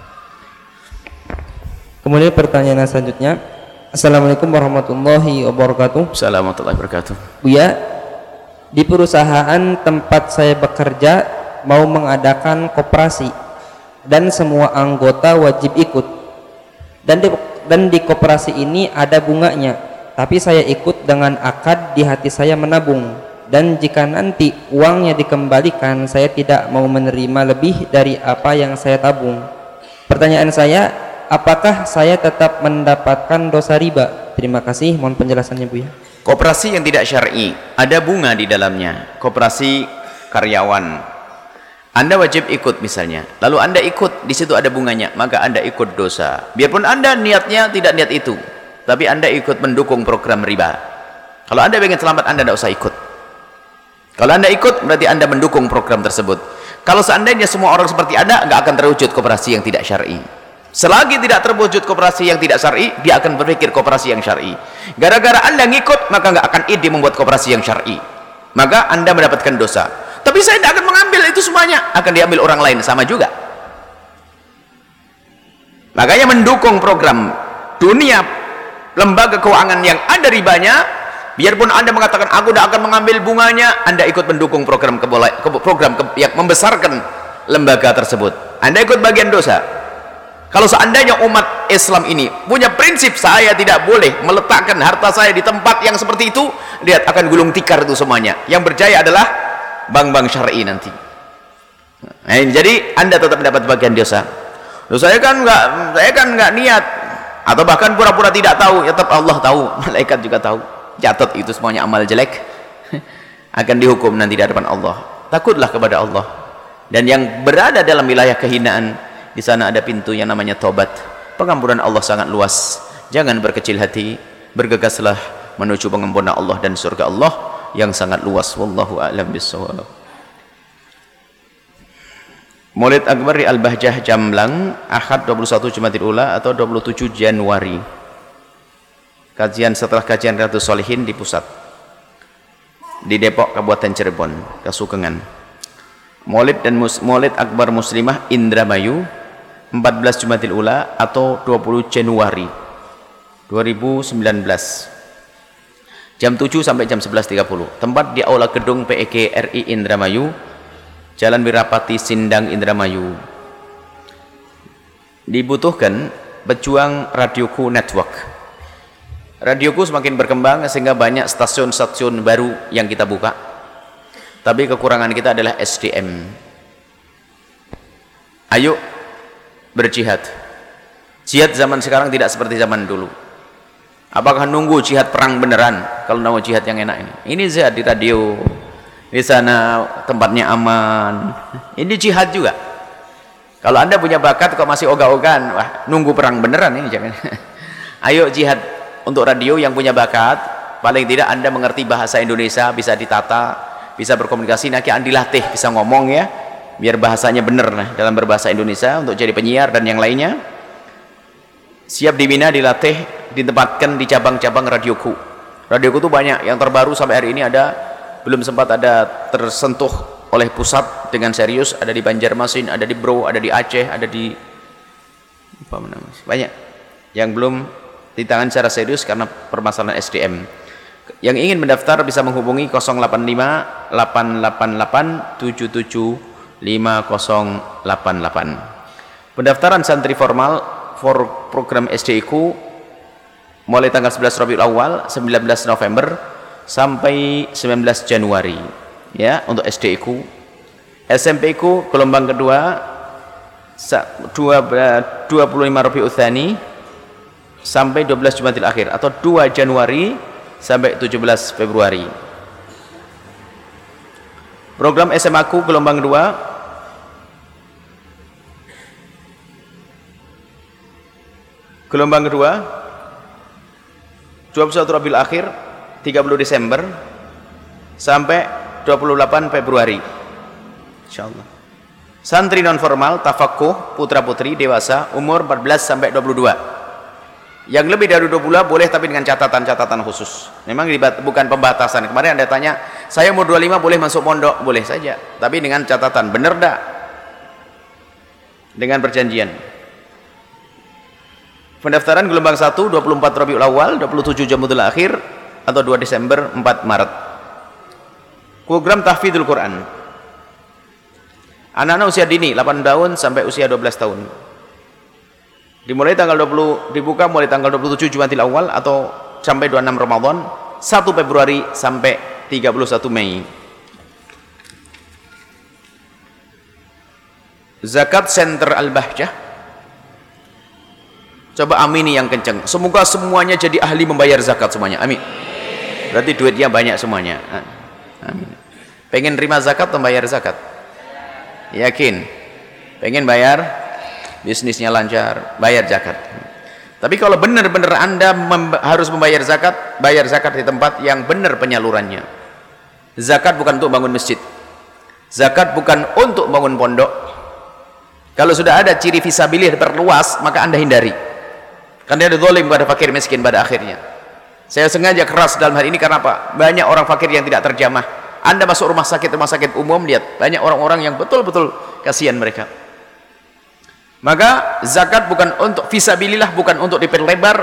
Kemudian pertanyaan selanjutnya. Assalamualaikum warahmatullahi wabarakatuh. Assalamualaikum warahmatullahi wabarakatuh. Buya, di perusahaan tempat saya bekerja mau mengadakan koperasi dan semua anggota wajib ikut, dan di, dan di koperasi ini ada bunganya, tapi saya ikut dengan akad di hati saya menabung, dan jika nanti uangnya dikembalikan saya tidak mau menerima lebih dari apa yang saya tabung. Pertanyaan saya, apakah saya tetap mendapatkan dosa riba? Terima kasih, mohon penjelasannya Bu ya. Koperasi yang tidak syar'i ada bunga di dalamnya, koperasi karyawan, Anda wajib ikut misalnya, lalu Anda ikut, di situ ada bunganya, maka Anda ikut dosa. Biarpun Anda niatnya tidak niat itu, tapi Anda ikut mendukung program riba. Kalau Anda ingin selamat, Anda tidak usah ikut. Kalau Anda ikut, berarti Anda mendukung program tersebut. Kalau seandainya semua orang seperti Anda, nggak akan terwujud koperasi yang tidak syar'i. Selagi tidak terwujud koperasi yang tidak syar'i, dia akan berpikir koperasi yang syar'i. Gara-gara Anda ngikut, maka nggak akan ide membuat koperasi yang syar'i. Maka Anda mendapatkan dosa. Tapi saya tidak akan mengambil itu semuanya, akan diambil orang lain, sama juga. Makanya mendukung program dunia lembaga keuangan yang ada ribanya, biarpun Anda mengatakan aku tidak akan mengambil bunganya, Anda ikut mendukung program keboleh, program ke, yang membesarkan lembaga tersebut. Anda ikut bagian dosa. Kalau seandainya umat Islam ini punya prinsip saya tidak boleh meletakkan harta saya di tempat yang seperti itu, lihat akan gulung tikar itu semuanya. Yang berjaya adalah bank-bank syar'i nanti. Nah, jadi Anda tetap mendapat bagian dosa. Loh, saya kan nggak, saya kan nggak niat, atau bahkan pura-pura tidak tahu, ya tetap Allah tahu, malaikat juga tahu. Catat itu semuanya amal jelek, akan dihukum nanti di hadapan Allah. Takutlah kepada Allah. Dan yang berada dalam wilayah kehinaan, di sana ada pintu yang namanya taubat. Pengampunan Allah sangat luas. Jangan berkecil hati, bergegaslah menuju pengampunan Allah dan surga Allah yang sangat luas. Wallahu a'lam bissawab. Maulid Akbar di Al-Bahjah Jamblang, Ahad dua puluh satu Jumadil Ula atau dua puluh tujuh Januari. Kajian setelah kajian Riyadhus Shalihin di pusat di Depok, Kabupaten Cirebon, Kasukengan. Maulid dan Mus Maulid Akbar Muslimah Indramayu empat belas Jumadil Ula atau dua puluh Januari dua ribu sembilan belas. Jam tujuh sampai jam sebelas tiga puluh. Tempat di Aula Gedung P E G R I Indramayu, Jalan Wirapati Sindang Indramayu. Dibutuhkan pejuang radioku network. Radioku semakin berkembang sehingga banyak stasiun-stasiun baru yang kita buka. Tapi kekurangan kita adalah S D M. Ayo berjihad. Jihad zaman sekarang tidak seperti zaman dulu. Apakah nunggu jihad perang beneran? Kalau nama jihad yang enak ini, ini jihad di radio, di sana tempatnya aman. Ini jihad juga. Kalau Anda punya bakat kok masih ogah-ogahan, wah nunggu perang beneran ini jangan. Ayo jihad untuk radio yang punya bakat. Paling tidak Anda mengerti bahasa Indonesia, bisa ditata, bisa berkomunikasi, nanti Anda dilatih, bisa ngomong ya. biar bahasanya benar nah, dalam berbahasa Indonesia untuk jadi penyiar dan yang lainnya. Siap dibina, dilatih, ditempatkan di cabang-cabang radioku. Radioku itu banyak, yang terbaru sampai hari ini ada, belum sempat ada tersentuh oleh pusat dengan serius, ada di Banjarmasin, ada di Bro, ada di Aceh, ada di apa namanya, banyak yang belum ditangani secara serius karena permasalahan S D M. Yang ingin mendaftar bisa menghubungi nol delapan lima delapan delapan delapan tujuh tujuh lima nol delapan delapan. Pendaftaran santri formal for program S D I ku mulai tanggal sebelas Rabiul Awal, sembilan belas November sampai sembilan belas Januari ya untuk S D I ku. S M P ku gelombang kedua dua puluh lima Rabiul Tsani sampai dua belas Jumadil Akhir atau dua Januari sampai tujuh belas Februari. Program S M A ku gelombang kedua gelombang kedua dua puluh satu Rabiul Akhir tiga puluh Desember sampai dua puluh delapan Februari insyaallah. Santri non formal tafakuh putra putri dewasa umur empat belas sampai dua puluh dua. Yang lebih dari dua puluh boleh tapi dengan catatan-catatan khusus. Memang bukan pembatasan. Kemarin Anda tanya, saya umur dua puluh lima boleh masuk pondok? Boleh saja, tapi dengan catatan, benar dak? Dengan perjanjian. Pendaftaran gelombang satu dua puluh empat Rabiul Awal, dua puluh tujuh Jumadil Akhir atau dua Desember, empat Maret. Program tahfidzul Quran. Anak-anak usia dini delapan tahun sampai usia dua belas tahun. Dimulai tanggal dua puluh, dibuka mulai tanggal dua puluh tujuh Jumadil Awal atau sampai dua puluh enam Ramadan, satu Februari sampai tiga puluh satu Mei. Zakat Center Al-Bahjah. Coba amini yang kenceng. Semoga semuanya jadi ahli membayar zakat semuanya. Amin. Berarti duitnya banyak semuanya. Amin. Pengen terima zakat atau bayar zakat? Yakin? Pengen bayar? Bisnisnya lancar, bayar zakat. Tapi kalau benar-benar Anda mem harus membayar zakat, bayar zakat di tempat yang benar penyalurannya. Zakat bukan untuk bangun masjid. Zakat bukan untuk bangun pondok. Kalau sudah ada ciri fisabilillah perluas, maka Anda hindari. Karena ada zalim pada fakir miskin pada akhirnya. Saya sengaja keras dalam hal ini karena apa? Banyak orang fakir yang tidak terjamah. Anda masuk rumah sakit, rumah sakit umum, lihat banyak orang-orang yang betul-betul kasihan mereka. Maka zakat bukan untuk fisabilillah, bukan untuk diperlebar,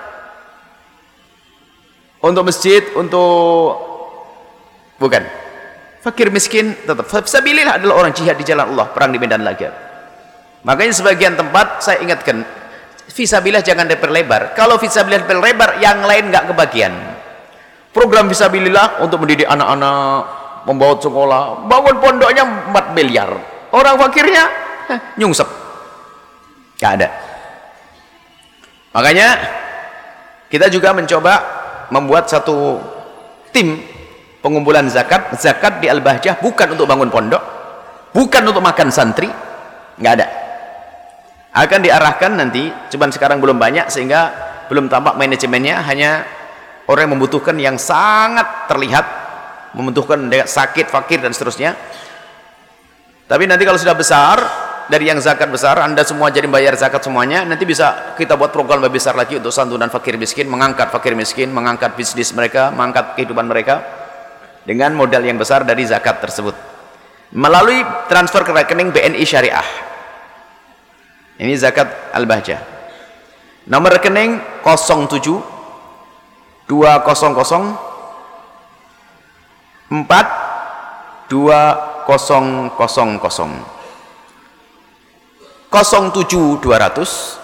untuk masjid, untuk bukan. Fakir miskin tetap fisabilillah adalah orang jihad di jalan Allah, perang di medan laga. Makanya sebagian tempat saya ingatkan, fisabilillah jangan diperlebar. Kalau fisabilillah diperlebar, yang lain nggak kebagian. Program fisabilillah untuk mendidik anak-anak, membawa sekolah, bangun pondoknya empat miliar. Orang fakirnya heh, nyungsep. Gak ada. Makanya kita juga mencoba membuat satu tim pengumpulan zakat. Zakat di Al-Bahjah bukan untuk bangun pondok, bukan untuk makan santri, nggak ada. Akan diarahkan nanti, cuman sekarang belum banyak sehingga belum tampak manajemennya, hanya orang yang membutuhkan yang sangat terlihat, membutuhkan sakit, fakir dan seterusnya. Tapi nanti kalau sudah besar, dari yang zakat besar, Anda semua jadi bayar zakat semuanya, nanti bisa kita buat program lebih besar lagi untuk santunan fakir miskin, mengangkat fakir miskin, mengangkat bisnis mereka, mengangkat kehidupan mereka dengan modal yang besar dari zakat tersebut melalui transfer ke rekening B N I Syariah. Ini zakat Al-Bahjah. Nomor rekening nol tujuh dua nol nol empat dua nol nol nol nol tujuh dua ratus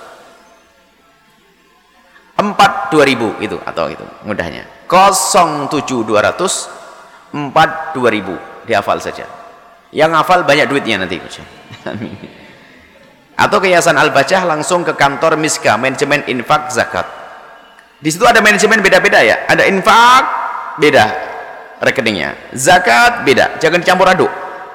empat dua ribu itu atau itu mudahnya nol tujuh dua ratus empat dua ribu, dihafal saja. Yang hafal banyak duitnya nanti. Atau ke Yayasan Al-Bahjah langsung ke kantor Miska, manajemen infak zakat. Di situ ada manajemen beda-beda ya. Ada infak beda rekeningnya, zakat beda, jangan campur aduk.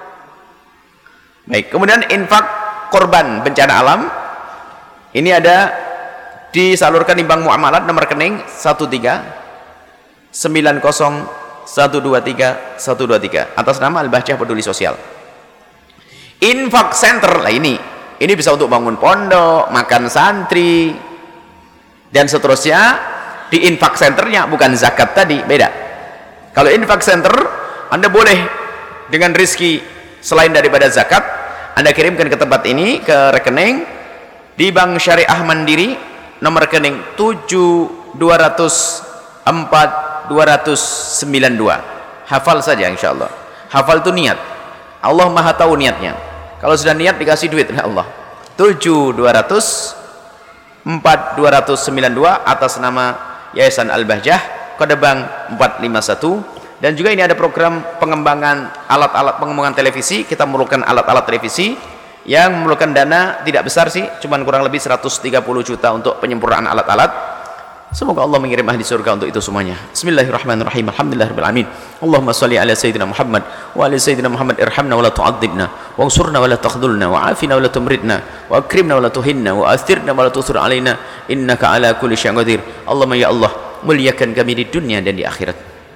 Baik, kemudian infak korban bencana alam ini ada disalurkan di bank muamalat nomor rekening satu tiga sembilan nol satu dua tiga satu dua tiga atas nama Al-Bahjah Peduli Sosial. Infak center lah ini. Ini bisa untuk bangun pondok, makan santri, dan seterusnya. Di infak centernya bukan zakat tadi, beda. Kalau infak center, Anda boleh dengan rizki selain daripada zakat, Anda kirimkan ke tempat ini, ke rekening di Bank Syariah Mandiri, nomor rekening tujuh dua nol empat dua nol sembilan dua. Hafal saja insyaallah. Hafal itu niat. Allah Maha tahu niatnya. Kalau sudah niat dikasih duit oleh Allah. tujuh dua nol empat dua nol sembilan dua atas nama Yayasan Al-Bahjah, kode bank empat lima satu. Dan juga ini ada program pengembangan alat-alat pengembangan televisi. Kita memerlukan alat-alat televisi yang memerlukan dana tidak besar sih, cuman kurang lebih seratus tiga puluh juta untuk penyempurnaan alat-alat. Semoga Allah mengirim ahli surga untuk itu semuanya. Bismillahirrahmanirrahim. Alhamdulillahirabbil alamin. Allahumma shalli ala sayyidina Muhammad wa ala sayyidina Muhammad, irhamna wa la tu'adzibna, wa ansurna wa la takhdhulna, wa afina wa la tumridna, wa akrimna wa la tuhinna, wa athirna wa la tusir alaina, innaka ala kulli syai'in qadir. Allahumma ya Allah, muliakan kami di dunia dan di akhirat.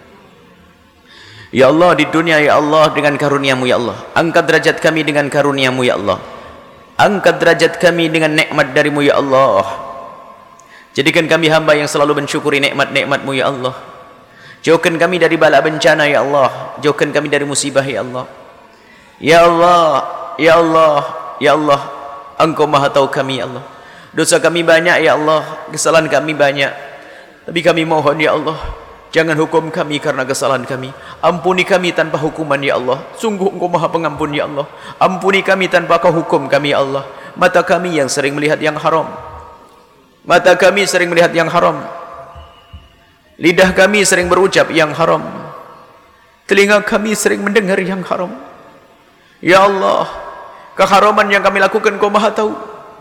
Ya Allah, di dunia ya Allah dengan karunia-Mu ya Allah. Angkat derajat kami dengan karunia-Mu ya Allah. Angkat derajat kami dengan nikmat dari-Mu ya Allah. Jadikan kami hamba yang selalu mensyukuri nikmat-nikmat-Mu ya Allah. Jauhkan kami dari bala bencana ya Allah. Jauhkan kami dari musibah ya Allah. Ya Allah, ya Allah, ya Allah, Engkau Maha tahu kami ya Allah. Dosa kami banyak ya Allah, kesalahan kami banyak. Tapi kami mohon ya Allah, jangan hukum kami karena kesalahan kami. Ampuni kami tanpa hukuman ya Allah. Sungguh Engkau Maha Pengampun ya Allah. Ampuni kami tanpa Kau hukum kami ya Allah. Mata kami yang sering melihat yang haram, mata kami sering melihat yang haram, lidah kami sering berucap yang haram, telinga kami sering mendengar yang haram. Ya Allah, keharaman yang kami lakukan Engkau Maha tahu,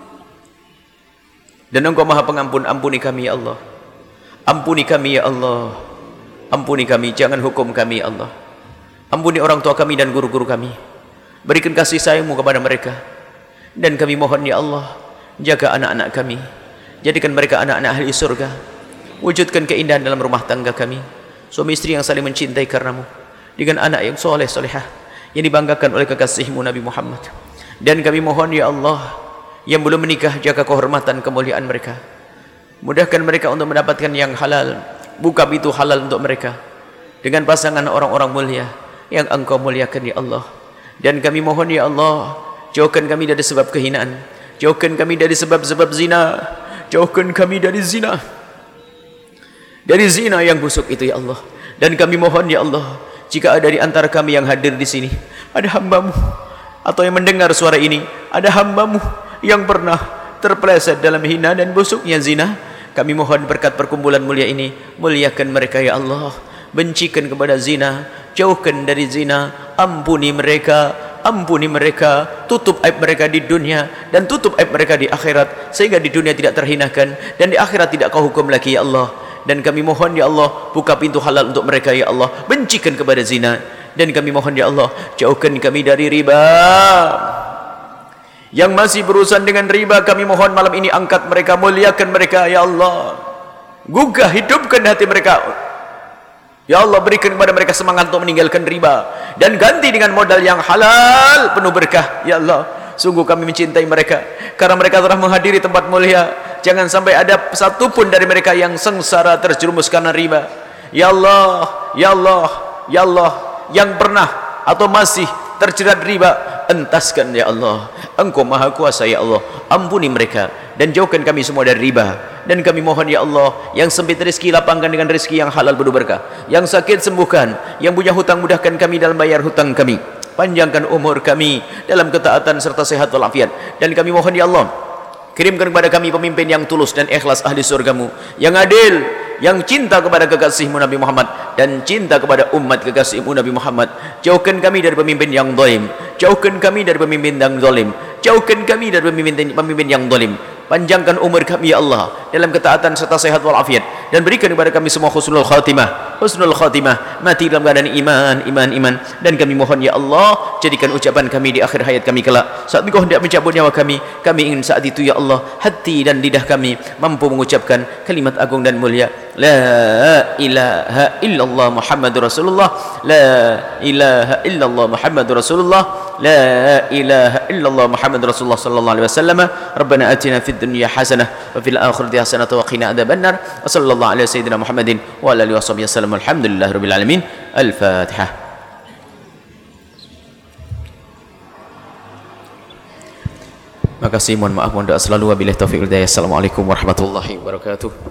dan Engkau Maha Pengampun. Ampuni kami ya Allah. Ampuni kami ya Allah. Ampuni kami, jangan hukum kami ya Allah. Ampuni orang tua kami dan guru-guru kami. Berikan kasih sayang-Mu kepada mereka. Dan kami mohon ya Allah, jaga anak-anak kami. Jadikan mereka anak-anak ahli surga. Wujudkan keindahan dalam rumah tangga kami. Suami istri yang saling mencintai karena-Mu. Dengan anak yang soleh solehah, yang dibanggakan oleh kekasih-Mu Nabi Muhammad. Dan kami mohon ya Allah, yang belum menikah, jaga kehormatan kemuliaan mereka. Mudahkan mereka untuk mendapatkan yang halal. Buka pintu halal untuk mereka dengan pasangan orang-orang mulia yang Engkau muliakan ya Allah. Dan kami mohon ya Allah, jauhkan kami dari sebab kehinaan. Jauhkan kami dari sebab-sebab zina. Jauhkan kami dari zina, dari zina yang busuk itu ya Allah. Dan kami mohon ya Allah, jika ada di antara kami yang hadir di sini, ada hamba-Mu atau yang mendengar suara ini, ada hamba-Mu yang pernah terpeleset dalam hina dan busuknya zina, kami mohon berkat perkumpulan mulia ini, muliakan mereka ya Allah. Bencikan kepada zina, jauhkan dari zina, ampuni mereka. Ampuni mereka, tutup aib mereka di dunia dan tutup aib mereka di akhirat, sehingga di dunia tidak terhinakan dan di akhirat tidak Kau hukum lagi ya Allah. Dan kami mohon ya Allah, buka pintu halal untuk mereka ya Allah. Bencikan kepada zina. Dan kami mohon ya Allah, jauhkan kami dari riba. Yang masih berurusan dengan riba, kami mohon malam ini angkat mereka, muliakan mereka ya Allah. Gugah, hidupkan hati mereka ya Allah. Berikan kepada mereka semangat untuk meninggalkan riba dan ganti dengan modal yang halal penuh berkah ya Allah. Sungguh kami mencintai mereka karena mereka telah menghadiri tempat mulia. Jangan sampai ada satupun dari mereka yang sengsara terjerumus karena riba ya Allah. Ya Allah, ya Allah, yang pernah atau masih terjerat riba, entaskan ya Allah. Engkau Maha Kuasa ya Allah. Ampuni mereka dan jauhkan kami semua dari riba. Dan kami mohon ya Allah, yang sempit rezeki lapangkan dengan rezeki yang halal penuh berkah. Yang sakit sembuhkan, yang punya hutang mudahkan kami dalam bayar hutang kami. Panjangkan umur kami dalam ketaatan serta sehat walafiat. Dan kami mohon ya Allah, kirimkan kepada kami pemimpin yang tulus dan ikhlas ahli surga-Mu, yang adil, yang cinta kepada kekasih-Mu Nabi Muhammad dan cinta kepada umat kekasih-Mu Nabi Muhammad. Jauhkan kami dari pemimpin yang zalim. Jauhkan kami dari pemimpin yang zalim. Jauhkan kami dari pemimpin pemimpin yang zalim. Panjangkan umur kami ya Allah. dalam ketaatan serta sehat walafiat, dan berikan kepada kami semua husnul khatimah, husnul khatimah, mati dalam keadaan iman, iman, iman. Dan kami mohon ya Allah, jadikan ucapan kami di akhir hayat kami kelak, saat Engkau hendak mencabut nyawa kami, kami ingin saat itu ya Allah, hati dan lidah kami mampu mengucapkan kalimat agung dan mulia, la ilaha illallah Muhammadur Rasulullah, la ilaha illallah Muhammadur Rasulullah, la ilaha illallah Muhammadur Rasulullah sallallahu alaihi wasallam. Rabbana atina fid dunya hasanah wa fil akhirati hasanah wa qina adzabannar. Wa sallallahu ala sayyidina Muhammadin wa ala alihi washabihi wasallam. Alhamdulillahi rabbil alamin. Al-Fatihah. Makasih, mohon maaf, mohon doa selalu. Wabillahi taufiq wal hidayah. Assalamualaikum warahmatullahi wabarakatuh.